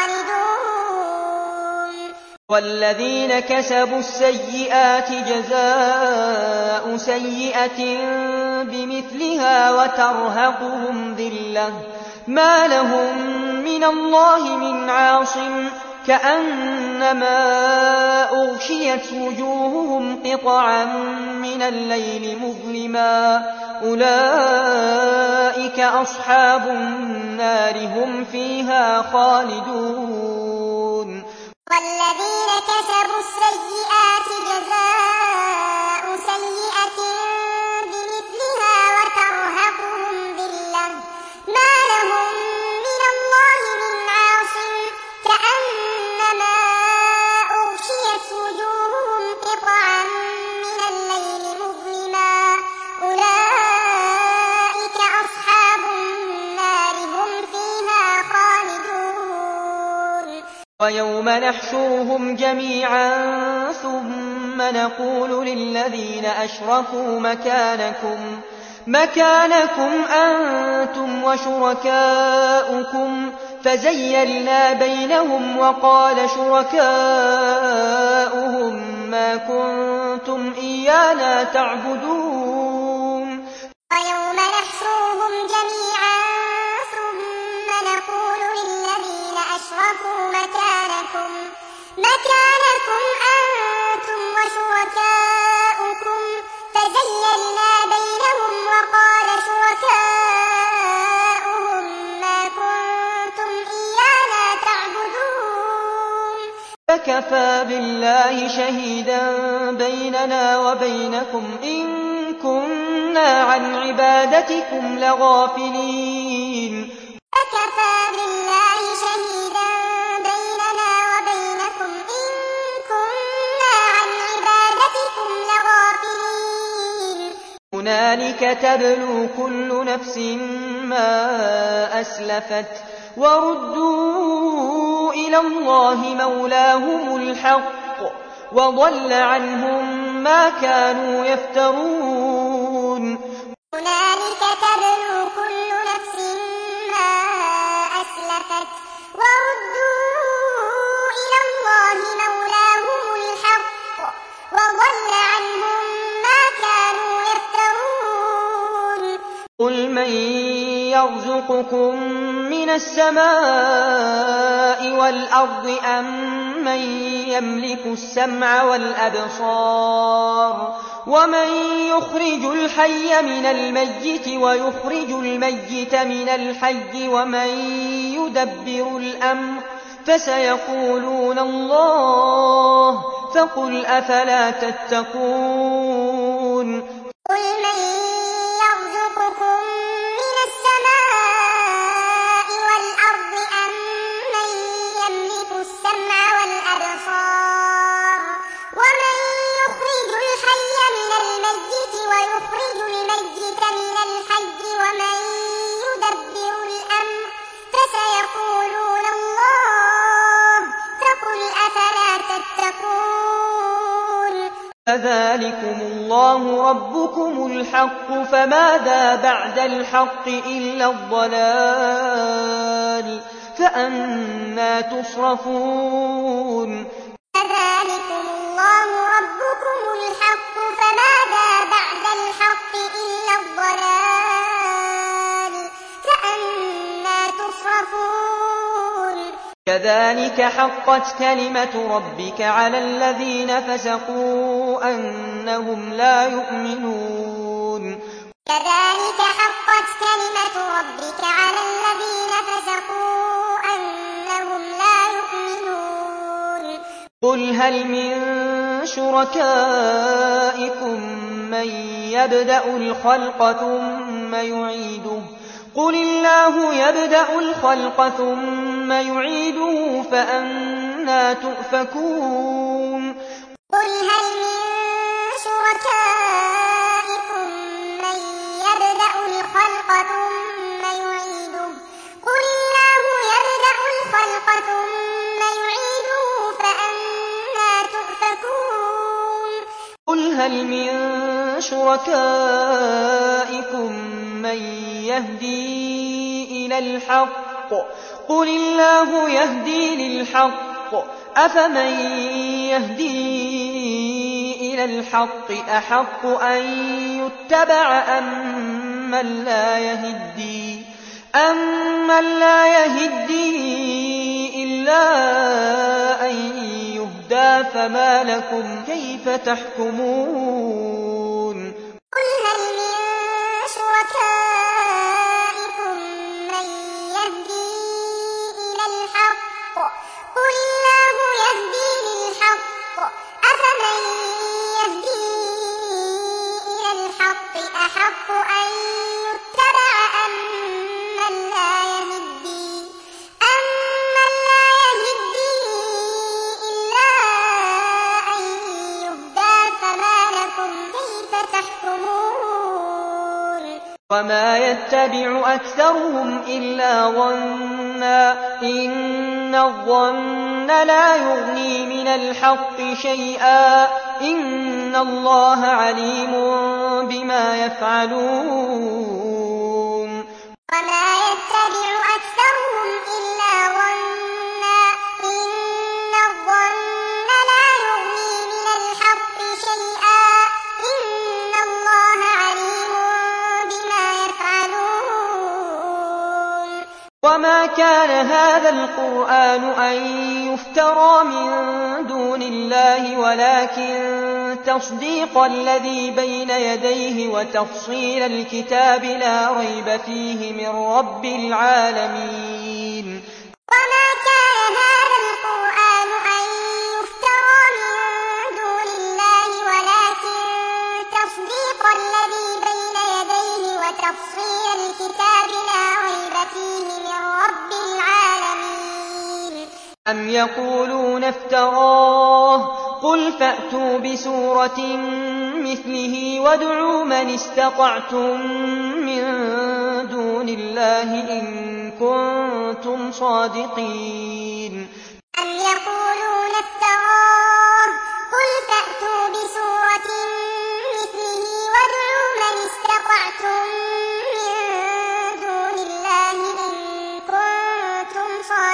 خالدون. والذين كسبوا السيئات جزاء سيئة بمثلها وترهقهم ذلة ما لهم من الله من عاصم كأنما أغشيت وجوههم قطعا من الليل مظلما أولئك أصحاب النار هم فيها خالدون. والذين كسبوا السيئات جزاء سيئة بمثلها وترهقهم ذلة ما لهم من الله من عاصم كأنما أغشيت وجوههم قطعا من الليل مظلما أولئك أصحاب النار هم فيها خالدون ويوم نحشرهم جميعا ثم نقول للذين أشركوا مكانكم مكانكم أنتم وشركاؤكم فزيلنا بينهم وقال شركاؤهم ما كنتم إيانا تعبدون ويوم نحشرهم جميعا ثم نقول للذين أشركوا مكانكم مكانكم أنتم وشركاؤكم فزيلنا بينهم وقال شركاؤهم ما كنتم إيانا تعبدون فكفى بالله شهيدا بيننا وبينكم إن كنا عن عبادتكم لغافلين فكفى بالله شهيدا بيننا وبينكم إن كنا عن عبادتكم لغافلين هنالك تبلو كل نفس ما أسلفت وردوا إلى الله مولاهم الحق وضل عنهم ما كانوا يفترون هنالك تبلو كل نفس ما أسلفت وردوا إلى الله مولاهم الحق وضل عنهم ما كانوا يفترون قل من يرزقكم من السماء والأرض أم من يملك السمع والأبصار ومن يخرج الحي من الميت ويخرج الميت من الحي ومن يدبر الأمر فسيقولون الله فقل أفلا تتقون قل من يرزقكم من السماء والأرض أم من يملك السمع والأبصار ومن يخرج الحي من الميت ويخرج الميت من الحي ومن يدبر الأمر فسيقولون الله فقل أفلا تتقون فذلكم الله ربكم الحق فماذا بعد الحق إلا الضلال فأنى تصرفون فذلكم الله ربكم الحق فماذا بعد الحق إلا الضلال فأنى تصرفون كذلك حقت كلمة ربك على الذين فسقوا أنهم لا يؤمنون كذلك حقت كلمة ربك على الذين فسقوا أنهم لا يؤمنون قل هل من شركائكم من يبدأ الخلق ثم يعيده قل الله يبدأ الخلق ثم يعيده فأنى تؤفكون قل هل من شركائكم من يبدأ الخلق ثم يعيده قل الله يبدأ الخلق ثم يعيده فأنى تؤفكون قل هل من شركائكم من يهدي إلى الحق قل الله يهدي للحق أفمن يهدي إلى الحق أحق أن يتبع أم من لا يهدي أمن لا يهدي إلا أن يهدى فما لكم كيف تحكمون قل هل من شركائكم من يهدي إلى الحق قل الله يهدي وما يتبع أكثرهم إلا ظنا إن الظن لا يغني من الحق شيئا إن الله عليم بما يفعلون وما يتبع أكثرهم إلا ظنا إن الظن لا يغني من الحق شيئا إن الله عليم بما يفعلون وما كان هذا القرآن أن يفترى من دون الله ولكن تصديق الذي بين يديه وتفصيل الكتاب لا ريب فيه من رب العالمين وما كان هذا القرآن أن يفترى من دون الله ولكن تصديق الذي بين يديه وتفصيل الكتاب لا ريب فيه من رب العالمين أم يقولون افتراه قل فأتوا بسورة مثله وادعوا من استطعتم من دون الله إن كنتم صادقين أم يقولون افتراه قل فأتوا بسورة مثله وادعوا من استطعتم من دون الله إن كنتم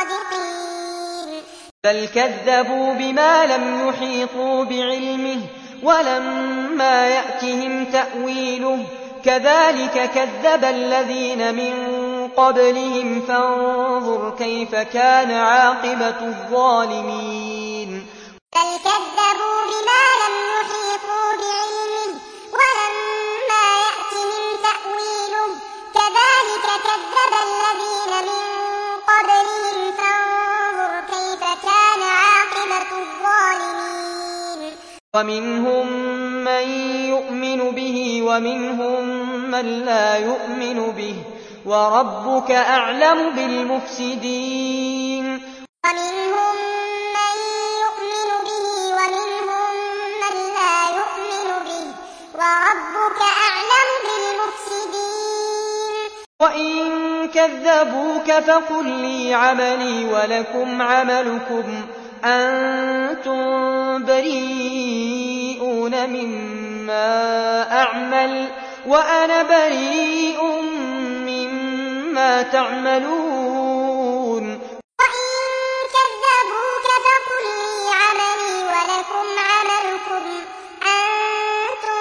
صادقين بل كذبوا بما لم يحيطوا بعلمه ولما يأتهم تأويله كذلك كذب الذين من قبلهم فانظر كيف كان عاقبة الظالمين بل كذبوا بما لم يحيطوا بعلمه ولما يأتهم تأويله كذلك كذب الذين من قبلهم فانظر كيف كان عاقبة الظالمين ومنهم من يؤمن به ومنهم من لا يؤمن به وربك أعلم بالمفسدين ومنهم من يؤمن به ومنهم من لا يؤمن به وربك أعلم بالمفسدين وإن كذبوك فقل لي عملي ولكم عملكم أنتم بريئون مما أعمل وأنا بريء مما تعملون وإن كذبوك فقل لي عملي ولكم عملكم أنتم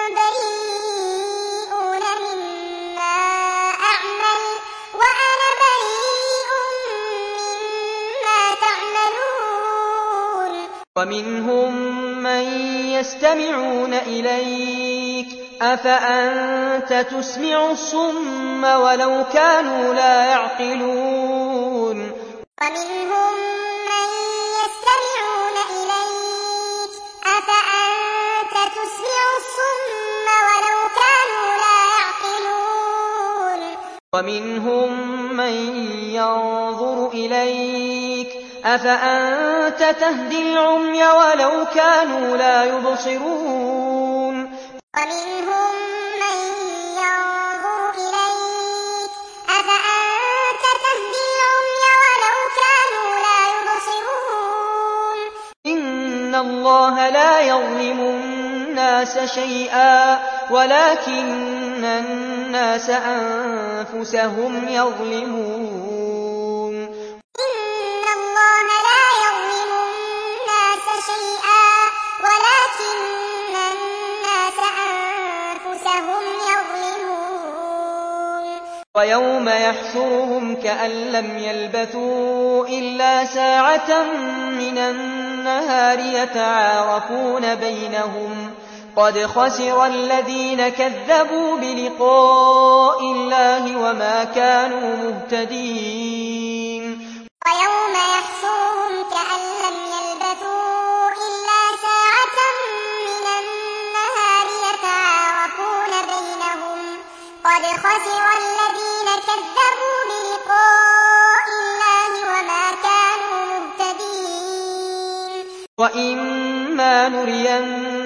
بريئون مما أعمل وأنا بريء مما تعملون ومنهم من يستمعون إليك أفأنت تسمع الصم ولو كانوا لا يعقلون ومنهم من يستمعون إليك أفأنت تسمع الصم ولو كانوا لا يعقلون ومنهم من ينظر إليك أفأنت تهدي العمي ولو كانوا لا يبصرون ومنهم من ينظر إليك أفأنت تهدي العمي ولو كانوا لا يبصرون إن الله لا يظلم الناس شيئا ولكن الناس أنفسهم يظلمون إن الله لا يظلم الناس شيئا ولكن الناس أنفسهم يظلمون ويوم يحشرهم كأن لم يلبثوا إلا ساعة من النهار يتعارفون بينهم قد خسر الذين كذبوا بلقاء الله وما كانوا مهتدين ويوم يحشرهم كأن لم يلبثوا إلا ساعة من النهار يتعارفون بينهم قد خسر الذين كذبوا بلقاء الله وما كانوا مهتدين وإما نرين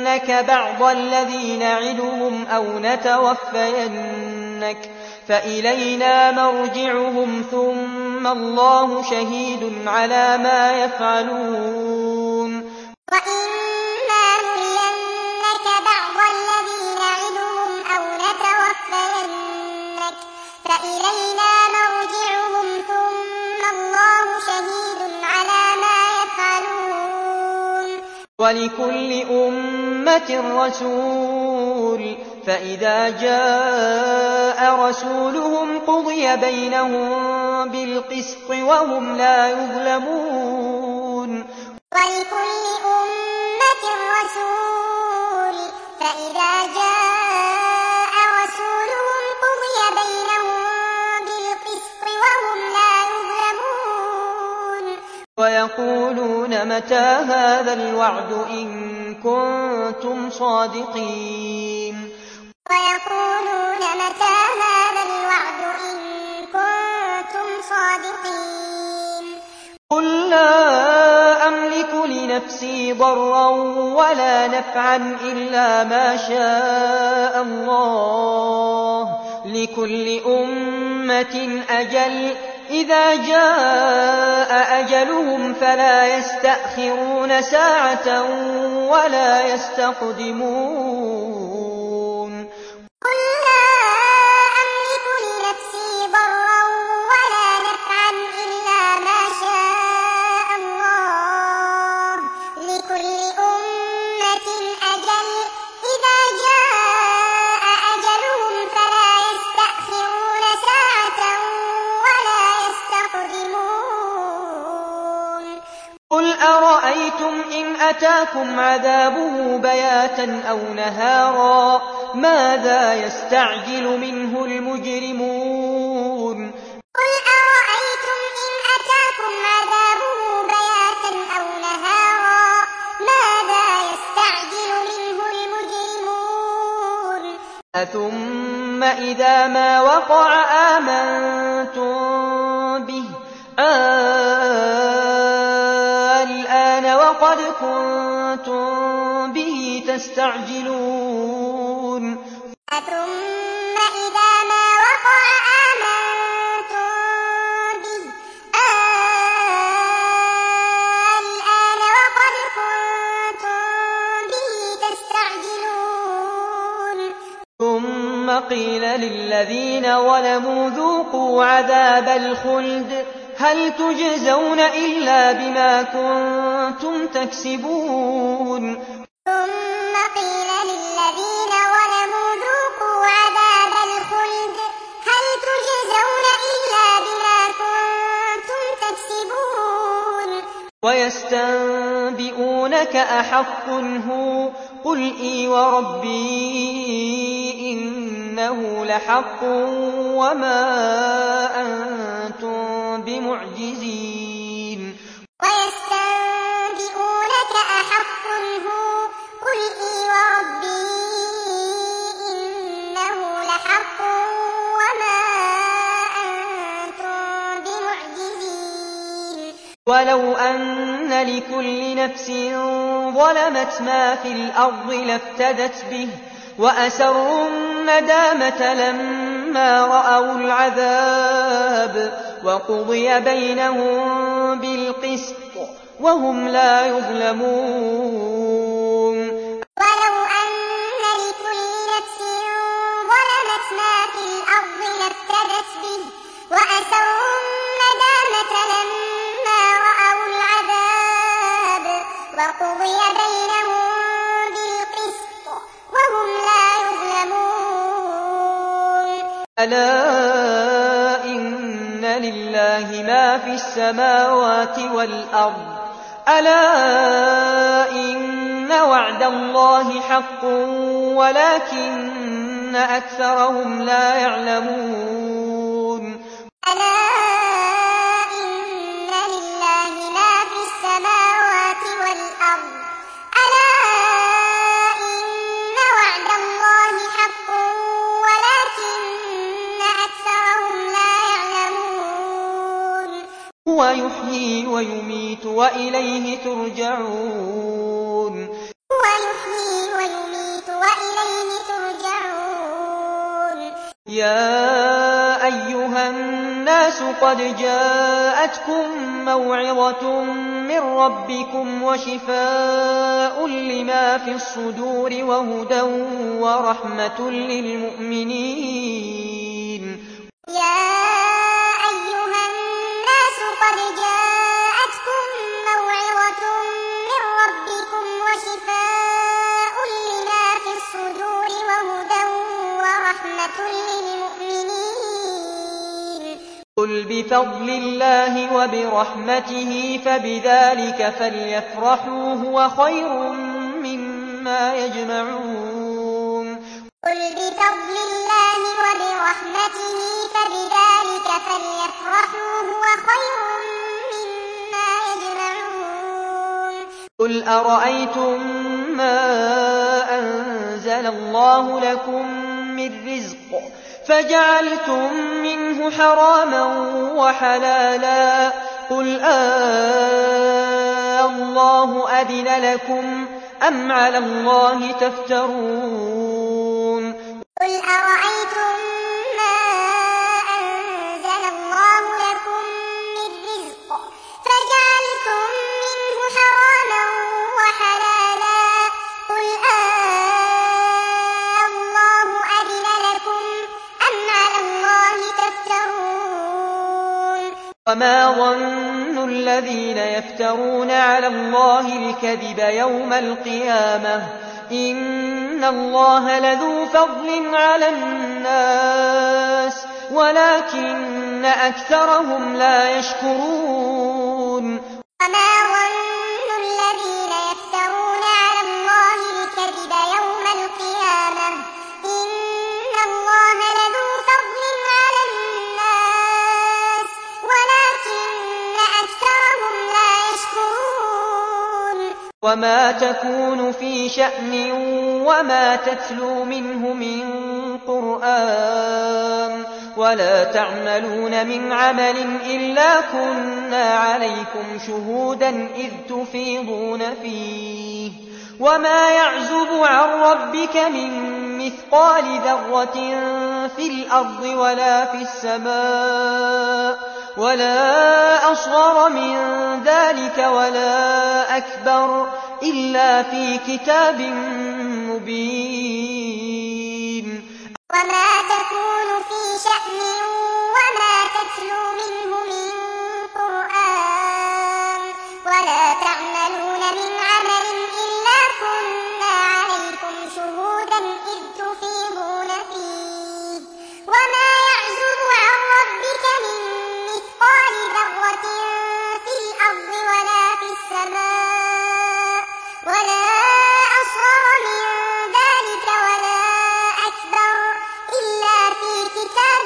نُرِيَنَّكَ بَعْضَ الَّذِي نَعِدُهُمْ أَوْ نَتَوَفَّيَنَّكَ فَإِلَيْنَا مَرْجِعُهُمْ ثُمَّ اللَّهُ شَهِيدٌ عَلَىٰ مَا يَفْعَلُونَ وَإِمَّا نُرِيَنَّكَ بَعْضَ الَّذِي نَعِدُهُمْ أَوْ نَتَوَفَّيَنَّكَ فَإِلَيْنَا مَرْجِعُهُمْ ثُمَّ اللَّهُ شَهِيدٌ عَلَىٰ مَا يَفْعَلُونَ وَلِكُلِّ أُمَّةٍ رَّسُولٌ فَإِذَا جَاءَ رَسُولُهُمْ قُضِيَ بَيْنَهُم بِالْقِسْطِ وَهُمْ لَا يُظْلَمُونَ وَلِكُلِّ أُمَّةٍ رَّسُولٌ فَإِذَا جَاءَ رَسُولُهُمْ قُضِيَ بَيْنَهُم بِالْقِسْطِ وَهُمْ لَا يُظْلَمُونَ وَيَقُولُونَ مَتَىٰ هَٰذَا الْوَعْدُ إِن كُنتُمْ صَادِقِينَ وَيَقُولُونَ مَتَىٰ هَٰذَا الْوَعْدُ إِن كُنتُمْ صَادِقِينَ قُل لَّا أَمْلِكُ لِنَفْسِي ضَرًّا وَلَا نَفْعًا إِلَّا مَا شَاءَ اللَّهُ ۗ لِكُلِّ أُمَّةٍ أَجَلٌ ۚ إِذَا جَاءَ أَجَلُهُمْ فَلَا يَسْتَأْخِرُونَ سَاعَةً وَلَا يَسْتَقْدِمُونَ قُل لَّا أَمْلِكُ لِنَفْسِي ضَرًّا وَلَا نَفْعًا إِلَّا مَا شَاءَ اللَّهُ ۗ لِكُلِّ أُمَّةٍ أَجَلٌ ۚ إِذَا جَاءَ أَجَلُهُمْ فَلَا يَسْتَأْخِرُونَ سَاعَةً وَلَا يَسْتَقْدِمُونَ قُلْ أَرَأَيْتُمْ إِنْ أَتَاكُمْ عَذَابُهُ بَيَاتًا أَوْ نَهَارًا مَاذَا يَسْتَعْجِلُ مِنْهُ الْمُجْرِمُونَ قُلْ أَرَأَيْتُمْ إِنْ أَتَاكُمْ عَذَابُهُ بَيَاتًا أَوْ نَهَارًا مَاذَا يَسْتَعْجِلُ مِنْهُ الْمُجْرِمُونَ أَثُمَّ إِذَا مَا وَقَعَ آمَنتُم بِهِ آلْآنَ وَقَدْ كُنتُم بِهِ تَسْتَعْجِلُونَ أَثُمَّ إِذَا مَا وَقَعَ آمَنتُم بِهِ آلْآنَ وَقَدْ كُنتُم بِهِ تَسْتَعْجِلُونَ ثُمَّ قِيلَ لِلَّذِينَ ظَلَمُوا ذُوقُوا عَذَابَ الْخُلْدِ هَلْ تُجْزَوْنَ إِلَّا بِمَا كُنتُمْ تَكْسِبُونَ ثُمَّ قِيلَ لِلَّذِينَ ظَلَمُوا ذُوقُوا عَذَابَ الْخُلْدِ هَلْ تُجْزَوْنَ إِلَّا بِمَا كُنتُمْ تَكْسِبُونَ وَيَسْتَنبِئُونَكَ أَحَقٌّ هُوَ ۖ قُلْ إِي وَرَبِّي إِنَّهُ لَحَقٌّ وَمَا أَنتُم بِمُعْجِزِينَ وَيَسْتَنبِئُونَكَ أَحَقٌّ هُوَ ۖ قُلْ إِي وَرَبِّي إِنَّهُ لَحَقٌّ وَمَا أَنتُم بِمُعْجِزِينَ وَلَوْ أَنَّ لِكُلِّ نَفْسٍ ظَلَمَتْ مَا فِي الْأَرْضِ لَافْتَدَتْ بِهِ وَأَسَرُّوا النَّدَامَةَ لَمَّا رَأَوُا الْعَذَابَ وَقُضِيَ بَيْنَهُم بِالْقِسْطِ وَهُمْ لَا يُظْلَمُونَ وَلَوْ أَنَّ لِكُلِّ نَفْسٍ ظَلَمَتْ مَا فِي الْأَرْضِ لَافْتَدَتْ بِهِ وَأَسَرُّوا النَّدَامَةَ لَمَّا رَأَوُا الْعَذَابَ وَقُضِيَ بَيْنَهُم بِالْقِسْطِ وَهُمْ لَا يُظْلَمُونَ أَلَا إِنَّ لِلَّهِ مَا فِي السَّمَاوَاتِ وَالْأَرْضِ أَلَا إِنَّ وَعْدَ اللَّهِ حَقٌّ وَلَٰكِنَّ أَكْثَرَهُمْ لَا يَعْلَمُونَ أَلَا إِنَّ لِلَّهِ مَا فِي السَّمَاوَاتِ وَالْأَرْضِ أَلَا إِنَّ وَعْدَ اللَّهِ حَقٌّ وَلَٰكِنَّ أَكْثَرَهُمْ لَا يَعْلَمُونَ هُوَ يُحْيِي وَيُمِيتُ وَإِلَيْهِ تُرْجَعُونَ هُوَ يُحْيِي يَا أَيُّهَا النَّاسُ قَدْ جَاءَتْكُم مَّوْعِظَةٌ مِّن رَّبِّكُمْ وَشِفَاءٌ لِّمَا فِي الصُّدُورِ وَهُدًى وَرَحْمَةٌ لِّلْمُؤْمِنِينَ يَا أَيُّهَا النَّاسُ قَدْ جَاءَتْكُم مَّوْعِظَةٌ مِّن رَّبِّكُمْ وَشِفَاءٌ لِّمَا فِي الصُّدُورِ وَهُدًى وَرَحْمَةٌ لِّلْمُؤْمِنِينَ قُلْ بِفَضْلِ اللَّهِ وَبِرَحْمَتِهِ فَبِذَٰلِكَ فَلْيَفْرَحُوا هُوَ خَيْرٌ مِّمَّا يَجْمَعُونَ قُلْ بِفَضْلِ اللَّهِ وَبِرَحْمَتِهِ فَبِذَٰلِكَ فَلْيَفْرَحُوا هُوَ خَيْرٌ مِّمَّا يَجْمَعُونَ قُلْ أَرَأَيْتُم مَّا أَنزَلَ اللَّهُ لَكُم مِّن رِّزْقٍ فَجَعَلْتُم مِّنْهُ حَرَامًا وَحَلَالًا قُلْ آللَّهُ أَذِنَ لَكُمْ أَمْ عَلَى اللَّهِ تَفْتَرُونَ قُلْ أَرَأَيْتُم مَّا أَنزَلَ اللَّهُ لَكُم مِّن رِّزْقٍ فَجَعَلْتُم مِّنْهُ حَرَامًا وَحَلَالًا قُلْ آللَّهُ أَذِنَ لَكُمْ أَمْ عَلَى اللَّهِ تَفْتَرُونَ وَمَا ظَنُّ الَّذِينَ يَفْتَرُونَ عَلَى اللَّهِ الْكَذِبَ يَوْمَ الْقِيَامَةِ ۗ إِنَّ اللَّهَ لَذُو فَضْلٍ عَلَى النَّاسِ وَلَٰكِنَّ أَكْثَرَهُمْ لَا يَشْكُرُونَ وَمَا ظَنُّ الَّذِينَ يَفْتَرُونَ عَلَى اللَّهِ الْكَذِبَ يَوْمَ الْقِيَامَةِ ۗ إِنَّ اللَّهَ لَذُو فَضْلٍ عَلَى النَّاسِ وَلَٰكِنَّ أَكْثَرَهُمْ لَا يَشْكُرُونَ وَمَا تَكُونُ فِي شَأْنٍ وَمَا تَتْلُو مِنْهُ مِن قُرْآنٍ وَلَا تَعْمَلُونَ مِنْ عَمَلٍ إِلَّا كُنَّا عَلَيْكُمْ شُهُودًا إِذْ تُفِيضُونَ فِيهِ ۚ وَمَا يَعْزُبُ عَن رَّبِّكَ مِن مِّثْقَالِ ذَرَّةٍ فِي الْأَرْضِ وَلَا فِي السَّمَاءِ وَلَا أَصْغَرَ مِن ذَٰلِكَ وَلَا أَكْبَرَ إِلَّا فِي كِتَابٍ مُّبِينٍ وَمَا تَكُونُ فِي شَأْنٍ وَمَا تَتْلُو مِنْهُ مِن قُرْآنٍ وَلَا تَعْمَلُونَ مِنْ عَمَلٍ إِلَّا كُنَّا عَلَيْكُمْ شُهُودًا إِذْ تُفِيضُونَ فِيهِ ۚ وَمَا يَعْزُبُ عَن رَّبِّكَ مِن مِّثْقَالِ ذَرَّةٍ فِي الْأَرْضِ وَلَا فِي السَّمَاءِ وَلَا أَصْغَرَ مِن ذَٰلِكَ وَلَا أَكْبَرَ إِلَّا فِي كِتَابٍ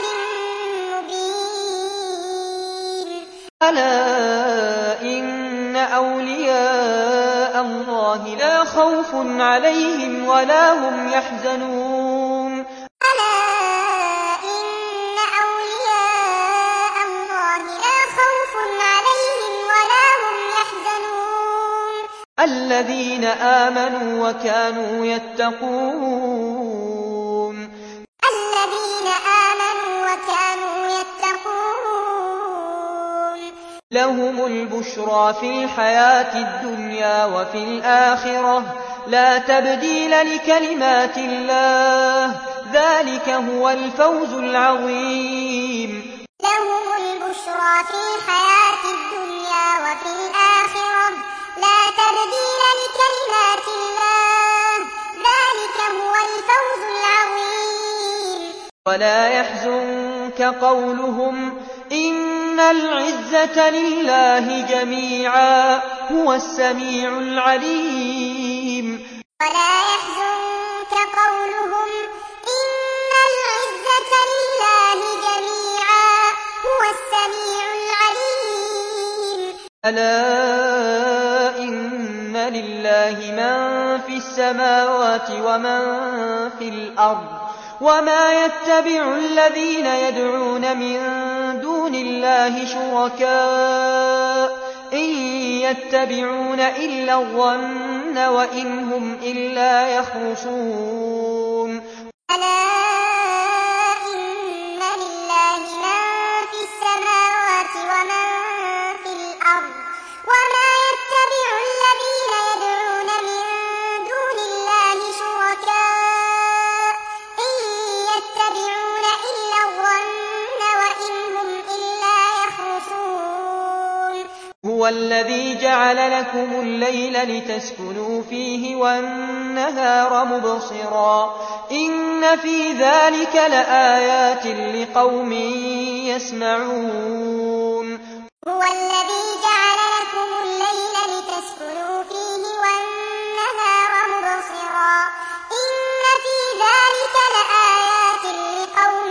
مُّبِينٍ أَلَا إِنَّ أَوْلِيَاءَ اللَّهِ لَا خَوْفٌ عَلَيْهِمْ وَلَا هُمْ يَحْزَنُونَ أَلَا إِنَّ أَوْلِيَاءَ اللَّهِ لَا خَوْفٌ عَلَيْهِمْ وَلَا هُمْ يَحْزَنُونَ الَّذِينَ آمَنُوا وَكَانُوا يَتَّقُونَ الَّذِينَ آمَنُوا وَكَانُوا يَتَّقُونَ لَهُمُ الْبُشْرَىٰ فِي الْحَيَاةِ الدُّنْيَا وَفِي الْآخِرَةِ ۖ لَا تَبْدِيلَ لِكَلِمَاتِ اللَّهِ ۚ ذَٰلِكَ هُوَ الْفَوْزُ الْعَظِيمُ لَهُمُ الْبُشْرَىٰ فِي الْحَيَاةِ الدُّنْيَا وَفِي الْآخِرَةِ ۖ لَا تَبْدِيلَ لِكَلِمَاتِ اللَّهِ ۚ ذَٰلِكَ هُوَ الْفَوْزُ الْعَظِيمُ وَلَا يَحْزُنكَ قَوْلُهُمْ ۘ إِنَّ الْعِزَّةَ لِلَّهِ جَمِيعًا ۚ هُوَ السَّمِيعُ الْعَلِيمُ وَلَا يَحْزُنكَ قَوْلُهُمْ ۘ إِنَّ الْعِزَّةَ لِلَّهِ جَمِيعًا ۚ هُوَ السَّمِيعُ الْعَلِيمُ أَلَا إِنَّ لِلَّهِ مَن فِي السَّمَاوَاتِ وَمَن فِي الْأَرْضِ ۗ وَمَا يَتَّبِعُ الَّذِينَ يَدْعُونَ مِن دُونِ اللَّهِ شُرَكَاءَ ۚ إِن يَتَّبِعُونَ إِلَّا الظَّنَّ وَإِنْ هُمْ إِلَّا يَخْرُصُونَ أَلَا إِنَّ هُوَ الَّذِي جَعَلَ لَكُمُ اللَّيْلَ لِتَسْكُنُوا فِيهِ وَالنَّهَارَ مُبْصِرًا إِنَّ فِي ذَلِكَ لَآيَاتٍ لِقَوْمٍ يَسْمَعُونَ هُوَ الَّذِي جَعَلَ لَكُمُ اللَّيْلَ لِتَسْكُنُوا فِيهِ وَالنَّهَارَ مُبْصِرًا إِنَّ فِي ذَلِكَ لَآيَاتٍ لِقَوْمٍ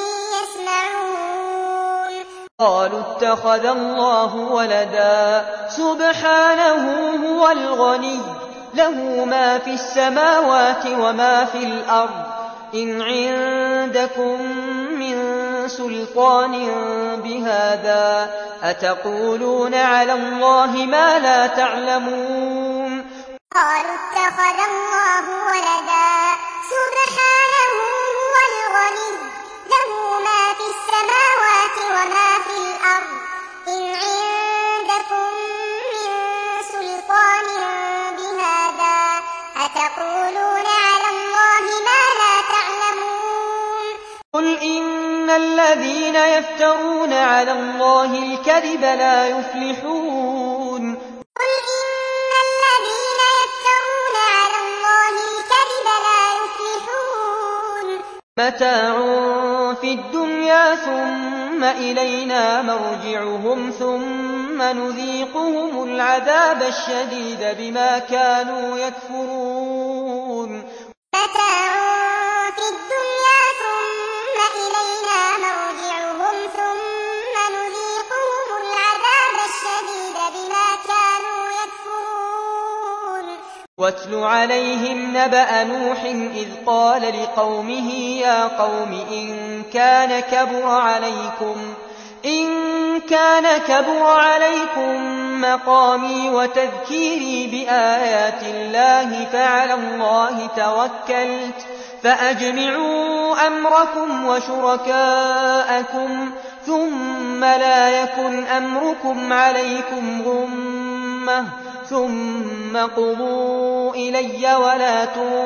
يَسْمَعُونَ قَالُوا اتَّخَذَ اللَّهُ وَلَدًا سُبْحَانَهُ هُوَ الْغَنِيُّ لَهُ مَا فِي السَّمَاوَاتِ وَمَا فِي الْأَرْضِ إِنْ عِندَكُم مِّن سُلْطَانٍ بِهَٰذَا أَتَقُولُونَ عَلَى اللَّهِ مَا لَا تَعْلَمُونَ قَالُوا اتَّخَذَ اللَّهُ وَلَدًا سُبْحَانَهُ هُوَ الْغَنِيُّ لَهُ مَا فِي السَّمَاوَاتِ وَمَا فِي الْأَرْضِ إِنْ عِندَكُم مِّن سُلْطَانٍ بِهَٰذَا أَتَقُولُونَ عَلَى اللَّهِ مَا لَا تَعْلَمُونَ قُلْ إِنَّ الَّذِينَ يَفْتَرُونَ عَلَى اللَّهِ الْكَذِبَ لَا يُفْلِحُونَ قُلْ إِنَّ الَّذِينَ يَفْتَرُونَ عَلَى اللَّهِ الْكَذِبَ لَا يُفْلِحُونَ مَتَاعٌ فِي الدُّنْيَا ثُمَّ إِلَيْنَا مَرْجِعُهُمْ ثُمَّ نُذِيقُهُمُ الْعَذَابَ الشَّدِيدَ بِمَا كَانُوا يَكْفُرُونَ مَتَاعٌ فِي الدُّنْيَا ثُمَّ إِلَيْنَا مَرْجِعُهُمْ ثُمَّ نُذِيقُهُمُ الْعَذَابَ الشَّدِيدَ بِمَا كَانُوا يَكْفُرُونَ وَاتْلُ عَلَيْهِمْ نَبَأَ نُوحٍ إِذْ قَالَ لِقَوْمِهِ يَا قَوْمِ إِن كَانَ كَبُرَ عَلَيْكُمْ إِن كَانَ كَبُرَ عَلَيْكُمْ مَقَامِي وَتَذْكِيرِي بِآيَاتِ اللَّهِ فَعَلَى اللَّهِ تَوَكَّلْتُ فَأَجْمِعُوا أَمْرَكُمْ وَشُرَكَاءَكُمْ ثُمَّ لَا يَكُنْ أَمْرُكُمْ عَلَيْكُمْ غُمَّةً ثُمَّ قُضُوا إِلَيَّ وَلَا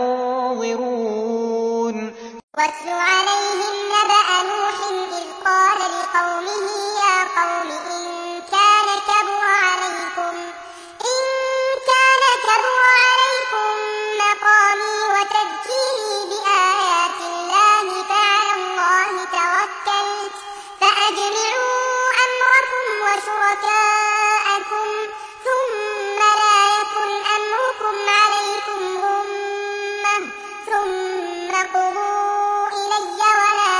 تُنظِرُونِ وَاتْلُ عَلَيْهِمْ نَبَأَ نُوحٍ إِذْ قَالَ لِقَوْمِهِ يَا قَوْمِ إِن كَانَ كَبُرَ عَلَيْكُمْ إِن كَانَ كَبُرَ عَلَيْكُم مَّقَامِي وَتَذْكِيرِي بِآيَاتِ اللَّهِ فَعَلَى اللَّهِ تَوَكَّلْتُ فَأَجْمِعُوا أَمْرَكُمْ وَشُرَكَاءَكُمْ ثُمَّ لَا يَكُنْ أَمْرُكُمْ عَلَيْكُمْ غُمَّةً ثُمَّ قُضُوا إِلَيَّ وَلَا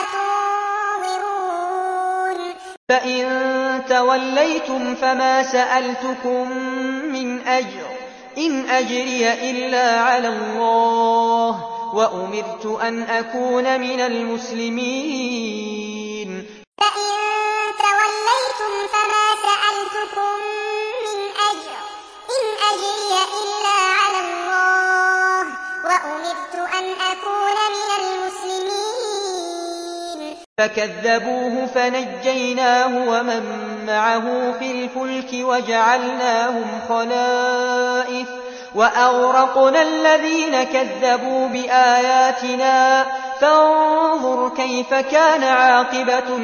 تُنظِرُونِ فَإِن تَوَلَّيْتُمْ فَمَا سَأَلْتُكُم مِّنْ أَجْرٍ إِنْ أَجْرِيَ إِلَّا عَلَى اللَّهِ وَأُمِرْتُ أَنْ أَكُونَ مِنَ الْمُسْلِمِينَ فَإِن تَوَلَّيْتُمْ فَمَا سَأَلْتُكُم مِّنْ أَجْرٍ إِنْ أَجْرِيَ إِلَّا عَلَى اللَّهِ وَأُمِرْتُ أَنْ أَكُونَ مِنَ الْمُسْلِمِينَ فَكَذَّبُوهُ فَنَجَّيْنَاهُ وَمَن مَّعَهُ فِي الْفُلْكِ وَجَعَلْنَاهُمْ خَلَائِفَ وَأَغْرَقْنَا الَّذِينَ كَذَّبُوا بِآيَاتِنَا فَانظُرْ كَيْفَ كَانَ عَاقِبَةُ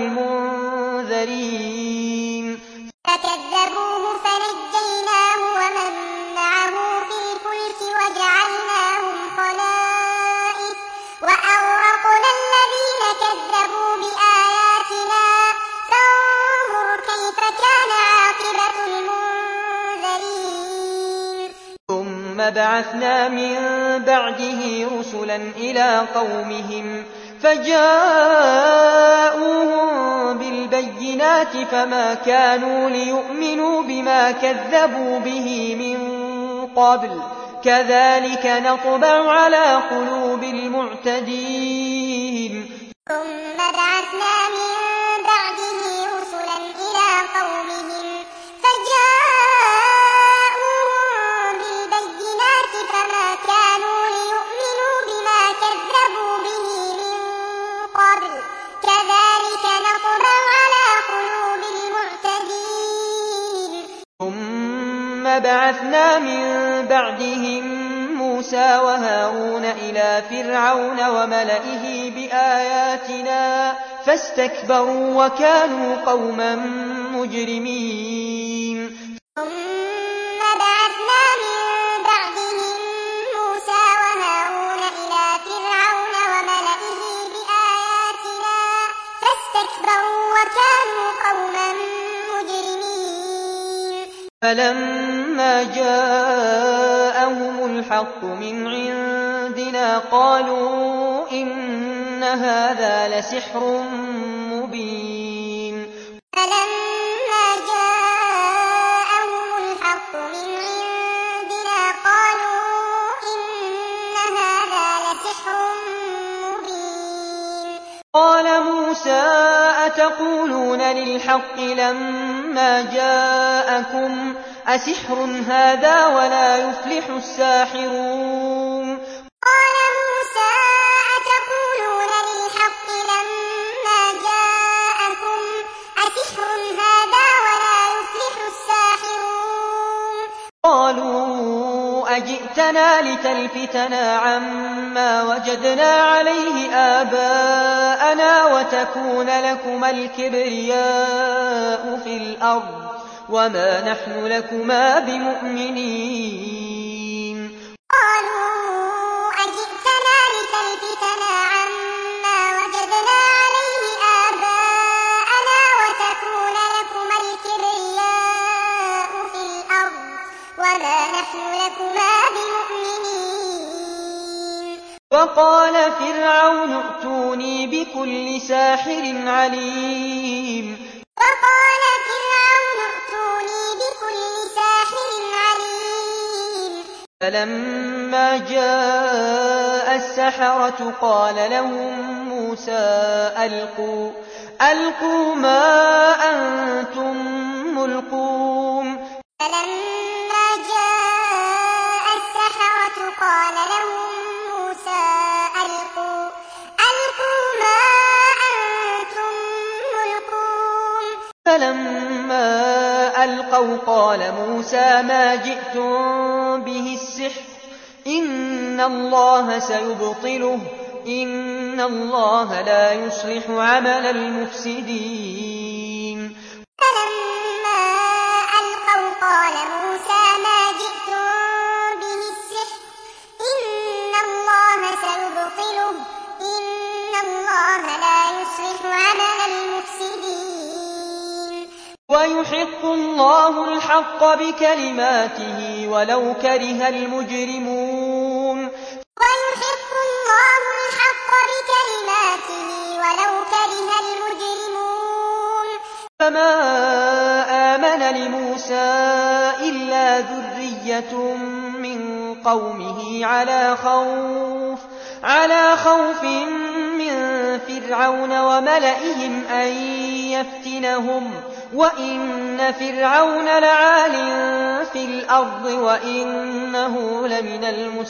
الْمُنذَرِينَ فَكَذَّبُوهُ فَنَجَّيْنَاهُ وَمَن مَّعَهُ فِي الْفُلْكِ وَجَعَلْنَاهُمْ خَلَائِفَ وَأَغْرَقْنَا الَّذِينَ كَذَّبُوا بِآيَاتِنَا فَانظُرْ كَيْفَ كَانَ عَاقِبَةُ الْمُنذَرِينَ ثُمَّ بَعَثْنَا مِن بَعْدِهِ رُسُلًا إِلَىٰ قَوْمِهِمْ فَجَاءُوهُم بِالْبَيِّنَاتِ فَمَا كَانُوا لِيُؤْمِنُوا بِمَا كَذَّبُوا بِهِ مِن قَبْلُ كَذَٰلِكَ نَطْبَعُ عَلَىٰ قُلُوبِ الْمُعْتَدِينَ ثُمَّ بَعَثْنَا مِن بَعْدِهِ رُسُلًا إِلَىٰ قَوْمِهِمْ فَجَاءُوهُم بِالْبَيِّنَاتِ فَمَا كَانُوا لِيُؤْمِنُوا بِمَا كَذَّبُوا بِهِ مِن قَبْلُ كَذَٰلِكَ نَطْبَعُ عَلَىٰ قُلُوبِ الْمُعْتَدِينَ ثُمَّ بَعَثْنَا مِن بَعْدِهِم مُّوسَىٰ وَهَارُونَ إِلَىٰ فِرْعَوْنَ وَمَلَئِهِ بِآيَاتِنَا فَاسْتَكْبَرُوا وَكَانُوا قَوْمًا مُّجْرِمِينَ ثُمَّ وكانوا قوما مجرمين فلما جاءهم الحق من عندنا قالوا إن هذا لسحر مبين فلما جاءهم الحق من عندنا قالوا إن هذا لسحر مبين قال موسى أتقولون للحق لما جاءكم أسحر هذا ولا يفلح الساحرون قال موسى أتقولون للحق لما جاءكم أسحر هذا ولا يفلح الساحرون قالوا أجئتنا لتلفتنا عما وجدنا عليه آباءنا وتكون لكما الكبرياء في الأرض وما نحن لكما بمؤمنين قالوا أجئتنا لتلفتنا عما وجدنا عليه آباءنا وتكون لكما الكبرياء في الأرض وما نحن لكما بمؤمنين وقال فرعون ائتوني بكل ساحر عليم وقال فرعون ائتوني بكل ساحر عليم فلما جاء السحرة قال لهم موسى ألقوا ألقوا ما أنتم ملقون فلما جاء السحرة قال لهم موسى ألقوا ألقوا ما أنتم ملقون فلما ألقوا قال موسى ما جئتم به السحر إن الله سيبطله إن الله لا يصلح عمل المفسدين فلما ألقوا قال موسى ما جئتم به السحر إن الله سيبطله إن الله لا يصلح عمل المفسدين ويحق الله الحق بكلماته ولو كره المجرمون ويحق الله الحق بكلماته ولو كره المجرمون فما آمن لموسى إلا ذرية من قومه على خوف على خوف من فرعون وملئهم أن يفتنهم وإن فرعون لعال في الأرض وإنه لمن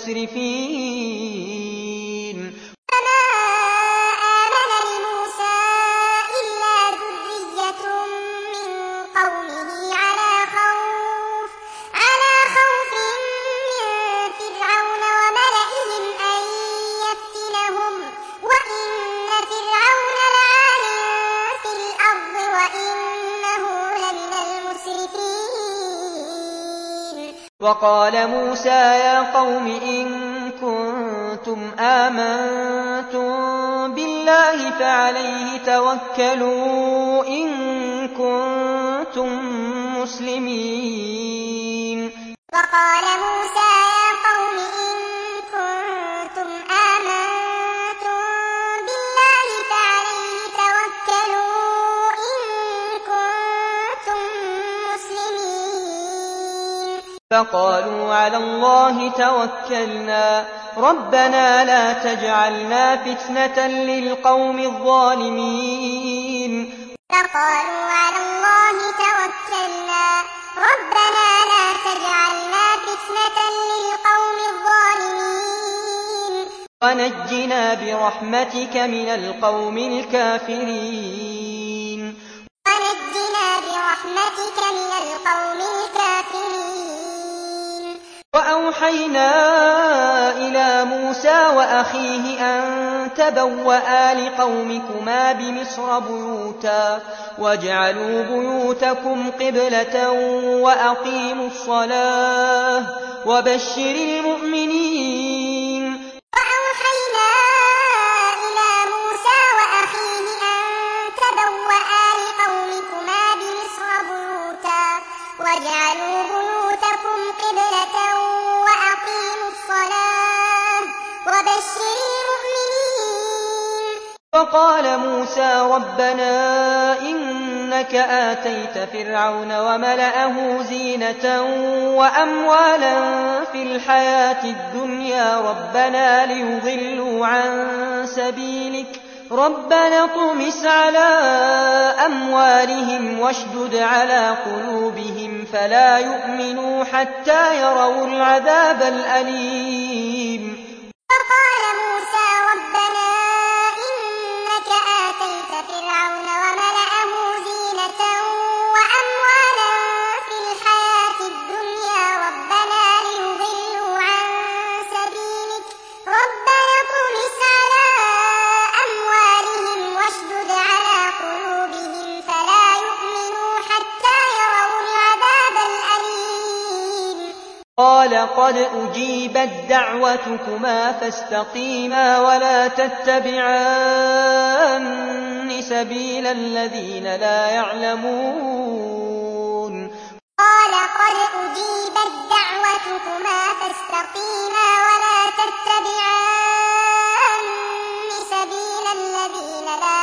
المسرفين فما آمن لموسى إلا ذرية من قومه على خوف على خوف من فرعون وملئهم أن يفتنهم وإن فرعون لعال في الأرض وإنه لمن المسرفين وقال موسى يا قوم إن كنتم آمنتم بالله فعليه توكلوا إن كنتم مسلمين وقال موسى يا قوم إن كنتم آمنتم بالله فعليه توكلوا إن كنتم مسلمين فقالوا على الله توكلنا ربنا لا تجعلنا فتنة للقوم الظالمين فقالوا على الله توكلنا ربنا لا تجعلنا فتنة للقوم الظالمين ونجنا برحمتك من القوم الكافرين ونجنا برحمتك من القوم الكافرين وأوحينا إلى موسى وأخيه أن تبوأ لقومكما بمصر بيوتا واجعلوا بيوتكم قبلة وأقيموا الصلاة وبشر المؤمنين وأوحينا إلى موسى وأخيه أن تبوأ وقال موسى ربنا إنك آتيت فرعون وملأه زينة وأموالا في الحياة الدنيا ربنا ليضلوا عن سبيلك ربنا اطمس على أموالهم واشدد على قلوبهم فلا يؤمنوا حتى يروا العذاب الأليم. وقال موسى ربنا إنك آتيت فرعون وملأه زينة وأموالا في الحياة الدنيا ربنا ليضلوا عن سبيلك ربنا اطمس على أموالهم واشدد على قلوبهم فلا يؤمنوا حتى يروا العذاب الأليم. قال قد أجيبت دعوتكما فاستقيما ولا تتبعان سبيل الذين لا يعلمون. قال قد أجيبت دعوتكما فاستقيما ولا تتبعان سبيل الذين لا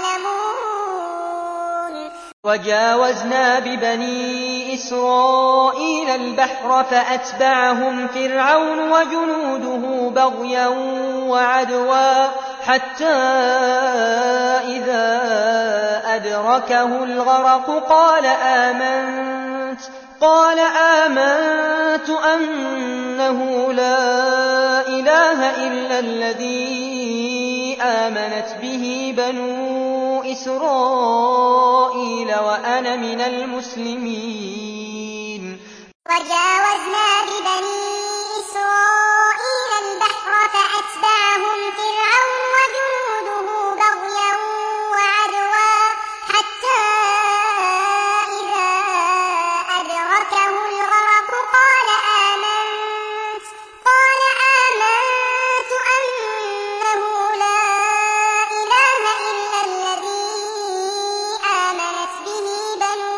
يعلمون. وجاوزنا ببني إسرائيل البحر فأتبعهم فرعون وجنوده بغيا وعدوا حتى إذا أدركه الغرق قال آمنت قال آمنت أنه لا إله إلا الذي آمنت به بنو إسرائيل وأنا من المسلمين. وجاوزنا ببني إسرائيل البحر فأتبعهم فرعون وجنوده بغيا وعدوا حتى إذا أدركه الغرق قال آمنت قال آمنت أنه لا إله إلا الذي آمنت به بنو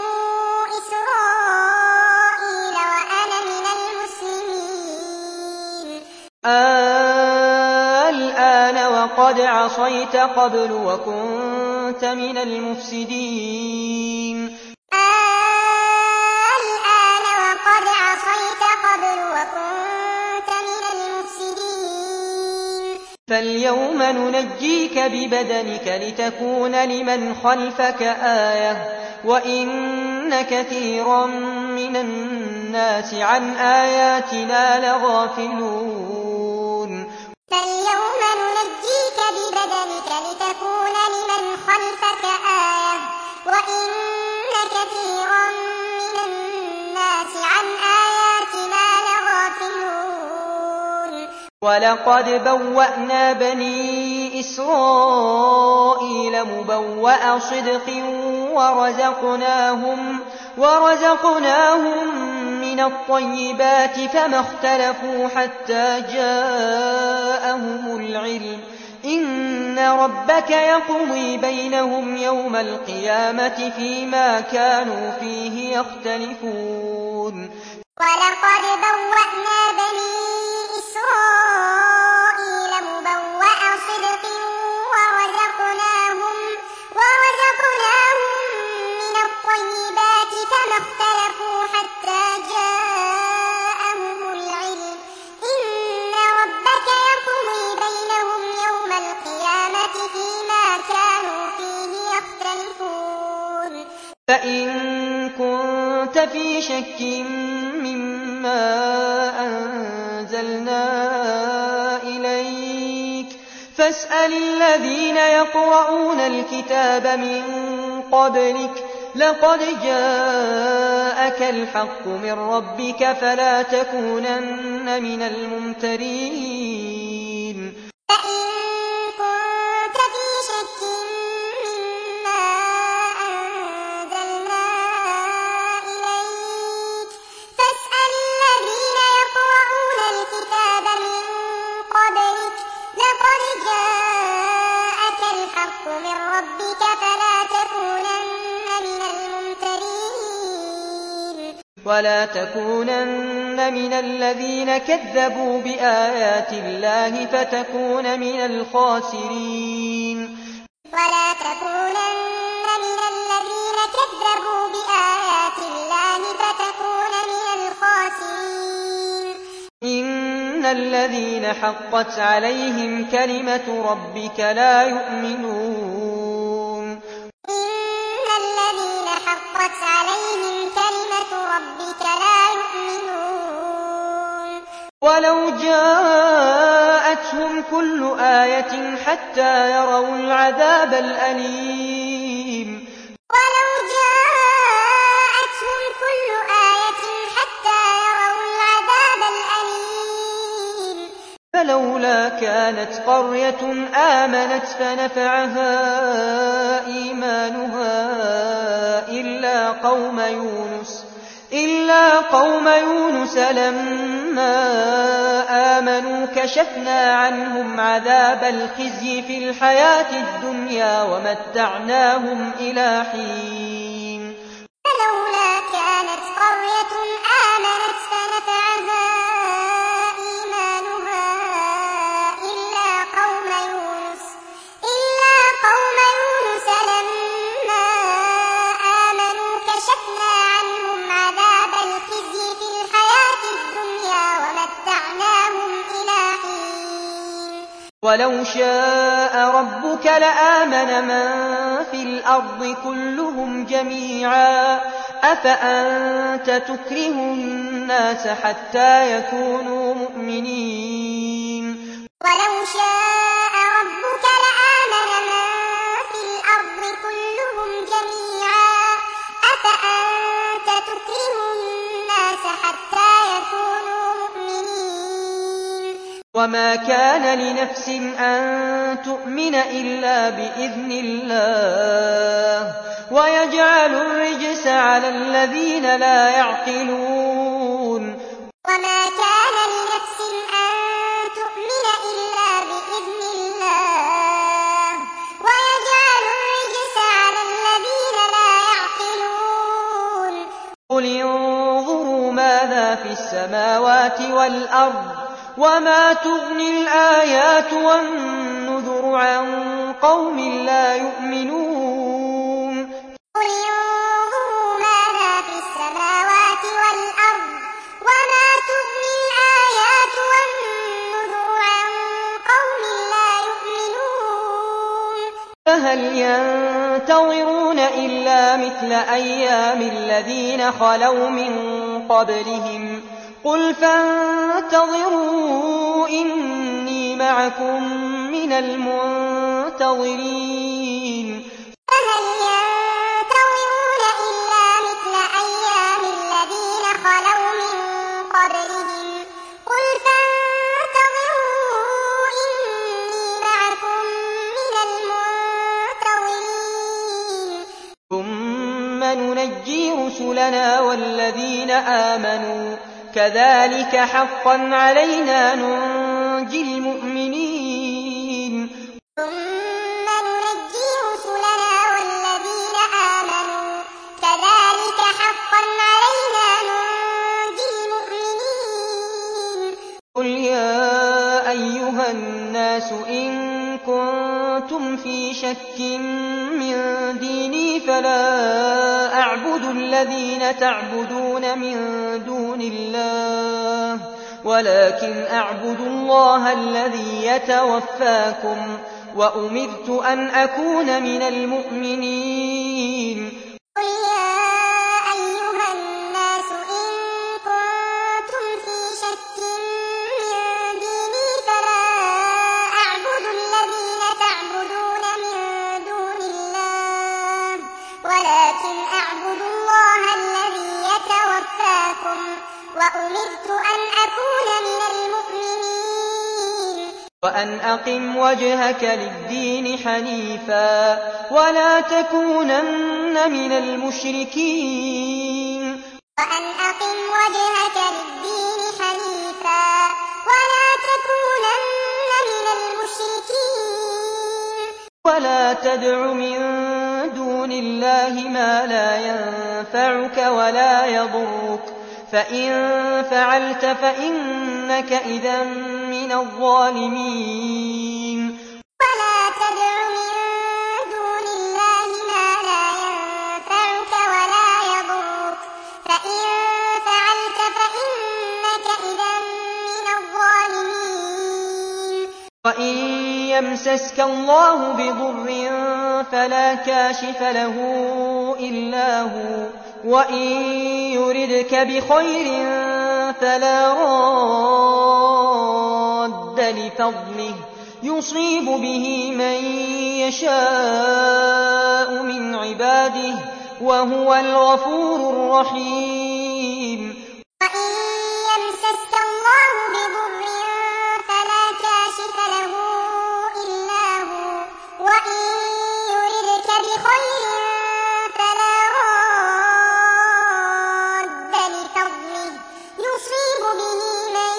إسرائيل وأنا من المسلمين. الآن وقد عصيت قبل وكنت من المفسدين. الآن وقد عصيت قبل وكنت من المفسدين. فاليوم ننجيك ببدنك لتكون لمن خلفك آية وإن كثيرا من الناس عن آياتنا لغافلون. فاليوم ننجيك ببدنك لتكون لمن خلفك آية وإن كثيرا من الناس عن آياتنا لغافلون. ولقد بوأنا بني إسرائيل مبوأ صدق ورزقناهم ورزقناهم من الطيبات فما اختلفوا حتى جاءهم العلم إن ربك يقضي بينهم يوم القيامة فيما كانوا فيه يختلفون. ولقد بوأنا بني إسرائيل مبوأ صدق ورزقناهم ورزقناهم من الطيبات فما اختلفوا حتى جاءهم العلم إن ربك يقضي بينهم يوم القيامة فيما كانوا فيه يختلفون. فإن كنت في شك مما أنزلنا إليك فاسأل الذين يقرؤون الكتاب من قبلك لقد جاءك الحق من ربك فلا تكونن من الممترين. فإن كنت في شك مما أنزلنا إليك فاسأل الذين يقرؤون الكتاب من قبلك لقد جاءك الحق من ربك فلا تكونن من الممترين. ولا تكونن من الذين كذبوا بآيات الله فتكون من الخاسرين. ولا تكونن من الذين كذبوا بآيات الله فتكون من الخاسرين إن الذين حقت عليهم كلمة ربك لا يؤمنون إن الذين حقت عليهم كلمة ربك لا يؤمنون ولو جاءتهم كل آية حتى يروا العذاب الأليم ولو جاءتهم كل آية حتى يروا العذاب الأليم فلولا كانت قرية آمنت فنفعها إيمانها إلا قوم يونس إلا قوم يونس لما آمنوا كشفنا عنهم عذاب الخزي في الحياة الدنيا ومتعناهم إلى حين فلولا كانت قرية آمنت فنفعها إيمانها إلا قوم يونس إلا قوم يونس لما آمنوا كشفنا عنهم عذاب الخزي في الحياة الدنيا ومتعناهم إلى حين ولو شاء ربك لآمن من في الأرض كلهم جميعا أفأنت تكره الناس حتى يكونوا مؤمنين ولو شاء ربك لآمن من في الأرض كلهم جميعا أفأنت تكره الناس حتى يكونوا مؤمنين وما كان لنفس أن تؤمن إلا بإذن الله ويجعل الرجس على الذين لا يعقلون وما كان لنفس أن تؤمن إلا بإذن الله ويجعل الرجس على الذين لا يعقلون قل انظروا ماذا في السماوات والأرض وما تغني الآيات والنذر عن قوم لا يؤمنون قل انظروا ماذا في السماوات والأرض وما تغني الآيات والنذر عن قوم لا يؤمنون فهل ينتظرون إلا مثل أيام الذين خلوا من قبلهم قل فانتظروا إني معكم من المنتظرين فهل ينتظرون إلا مثل أيام الذين خلوا من قبلهم قل فانتظروا إني معكم من المنتظرين ثم ننجي رسلنا والذين آمنوا كذلك حقا علينا ننجي المؤمنين ثم ننجي رسلنا والذين آمنوا كذلك حقا علينا ننجي المؤمنين قل يا أيها الناس إن كنتم في شك من ديني فلا أعبد الذين تعبدون من دون الله ولكن أعبد الله الذي يتوفاكم وأمرت أن أكون من المؤمنين قل يا أيها الناس إن كنتم في شك من ديني فلا أعبد الذين تعبدون من دون الله ولكن أعبد الله الذي يتوفاكم وأمرت أن أكون من المؤمنين وأن أقم وجهك للدين حنيفا ولا تكونن من المشركين وأن أقم وجهك للدين حنيفا ولا تكونن من المشركين ولا تدع من دون الله ما لا ينفعك ولا يضرك فإن فعلت فإنك إذا من الظالمين ولا تدع من وَإِن يَمْسَسْكَ اللَّهُ بِضُرٍّ فَلَا كَاشِفَ لَهُ إِلَّا هُوَ وَإِن يُرِدْكَ بِخَيْرٍ فَلَا رَادَّ لِفَضْلِهِ يُصِيبُ بِهِ مَن يَشَاءُ مِنْ عِبَادِهِ وَهُوَ الْغَفُورُ الرَّحِيمُ وَإِن يَمْسَسْكَ اللَّهُ بِضُرٍّ فَلَا كَاشِفَ لَهُ إِلَّا هُوَ وَإِن يُرِدْكَ بِخَيْرٍ فَلَا رَادَّ لِفَضْلِهِ يُصِيبُ بِهِ مَن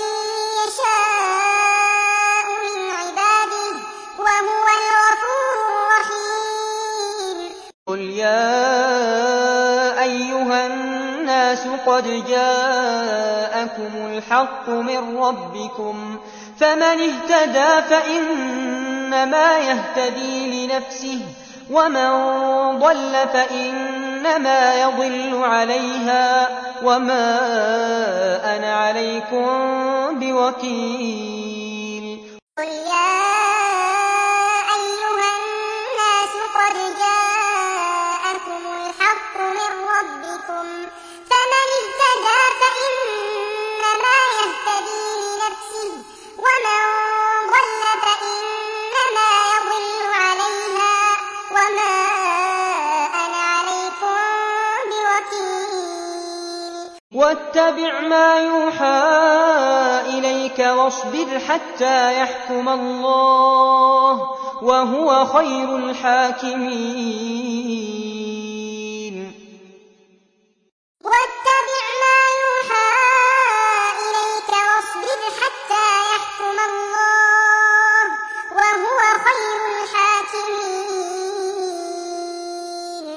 يَشَاءُ مِنْ عِبَادِهِ وَهُوَ الْغَفُورُ الرَّحِيمُ قُلْ يَا أَيُّهَا النَّاسُ قَدْ جَاءَكُمُ الْحَقُّ مِنْ رَبِّكُمْ فَمَنِ اهْتَدَىٰ فَإِنَّمَا يَهْتَدِي لِنَفْسِهِ وَمَن ضَلَّ فَإِنَّمَا يَضِلُّ عَلَيْهَا وَمَا أَنَا عَلَيْكُم بِوَكِيلٍ قُلْ يَا أَيُّهَا النَّاسُ قَدْ جَاءَكُمُ الْحَقُّ مِنْ رَبِّكُمْ فَمَنِ اهْتَدَىٰ فَإِنَّمَا يَهْتَدِي لِنَفْسِهِ وَمَن ضَلَّ فَإِنَّمَا يَضِلُّ عَلَيْهَا وَمَا أَنَا عَلَيْكُم بِوَكِيلٍ وَاتَّبِعْ مَا يُوحَىٰ إِلَيْكَ وَاصْبِرْ حَتَّىٰ يَحْكُمَ اللَّهُ وَهُوَ خَيْرُ الْحَاكِمِينَ وَاتَّبِعْ مَا يُوحَىٰ إِلَيْكَ وَاصْبِرْ حَتَّىٰ يَحْكُمَ اللَّهُ وَهُوَ خَيْرُ الْحَاكِمِينَ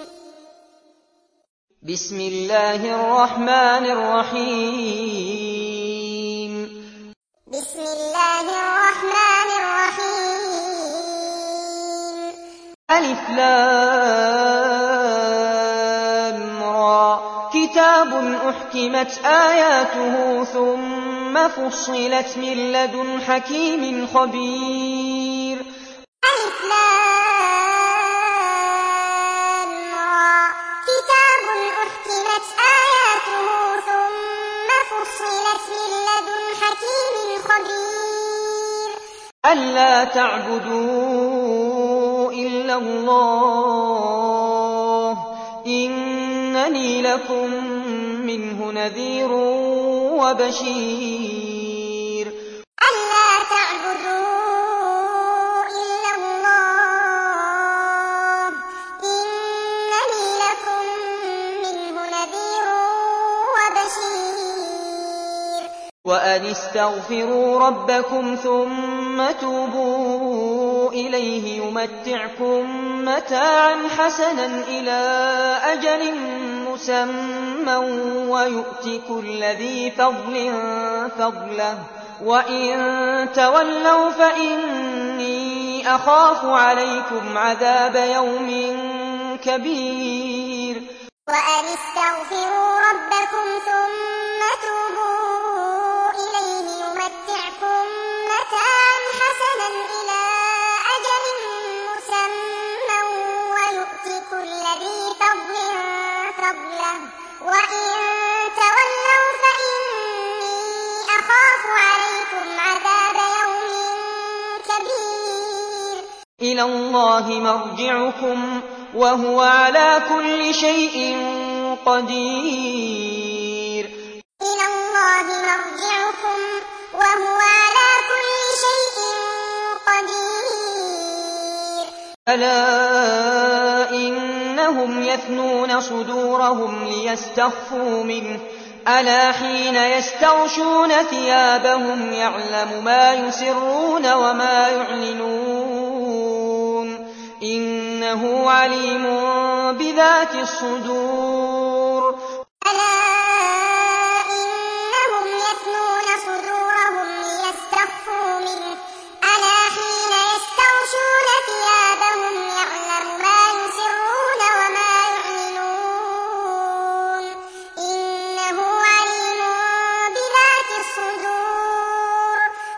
بسم الله الرحمن الرحيم بسم الله الرحمن الرحيم ألف لام را كتاب أحكمت آياته ثم فصلت من لدن حكيم خبير ألف لام را كتاب أحكمت آياته ثم فصلت من لدن حكيم خبير ألا تعبدوا إلا الله إنني لكم منه نذير وبشير ألا تعبدوا إلا الله إنني لكم منه نذير وبشير وأن استغفروا ربكم ثم توبوا إليه يمتعكم متاعا حسنا إلى أجل مسمى ويؤت كل ذي فضل فضله وإن تولوا فإني أخاف عليكم عذاب يوم كبير وأن استغفروا ربكم ثم توبوا إليه يمتعكم متاعا حسنا إلى أجل مسمى ويؤت كل ذي فضل فضله وإن تولوا فإني أخاف عليكم عذاب يوم كبير إلى الله مرجعكم وهو على كل شيء قدير إلى الله مرجعكم وهو على كل شيء قدير ألا إنهم يثنون صدورهم ليستخفوا منه ألا حين يستغشون ثيابهم يعلم ما يسرون وما يعلنون إنه عليم بذات الصدور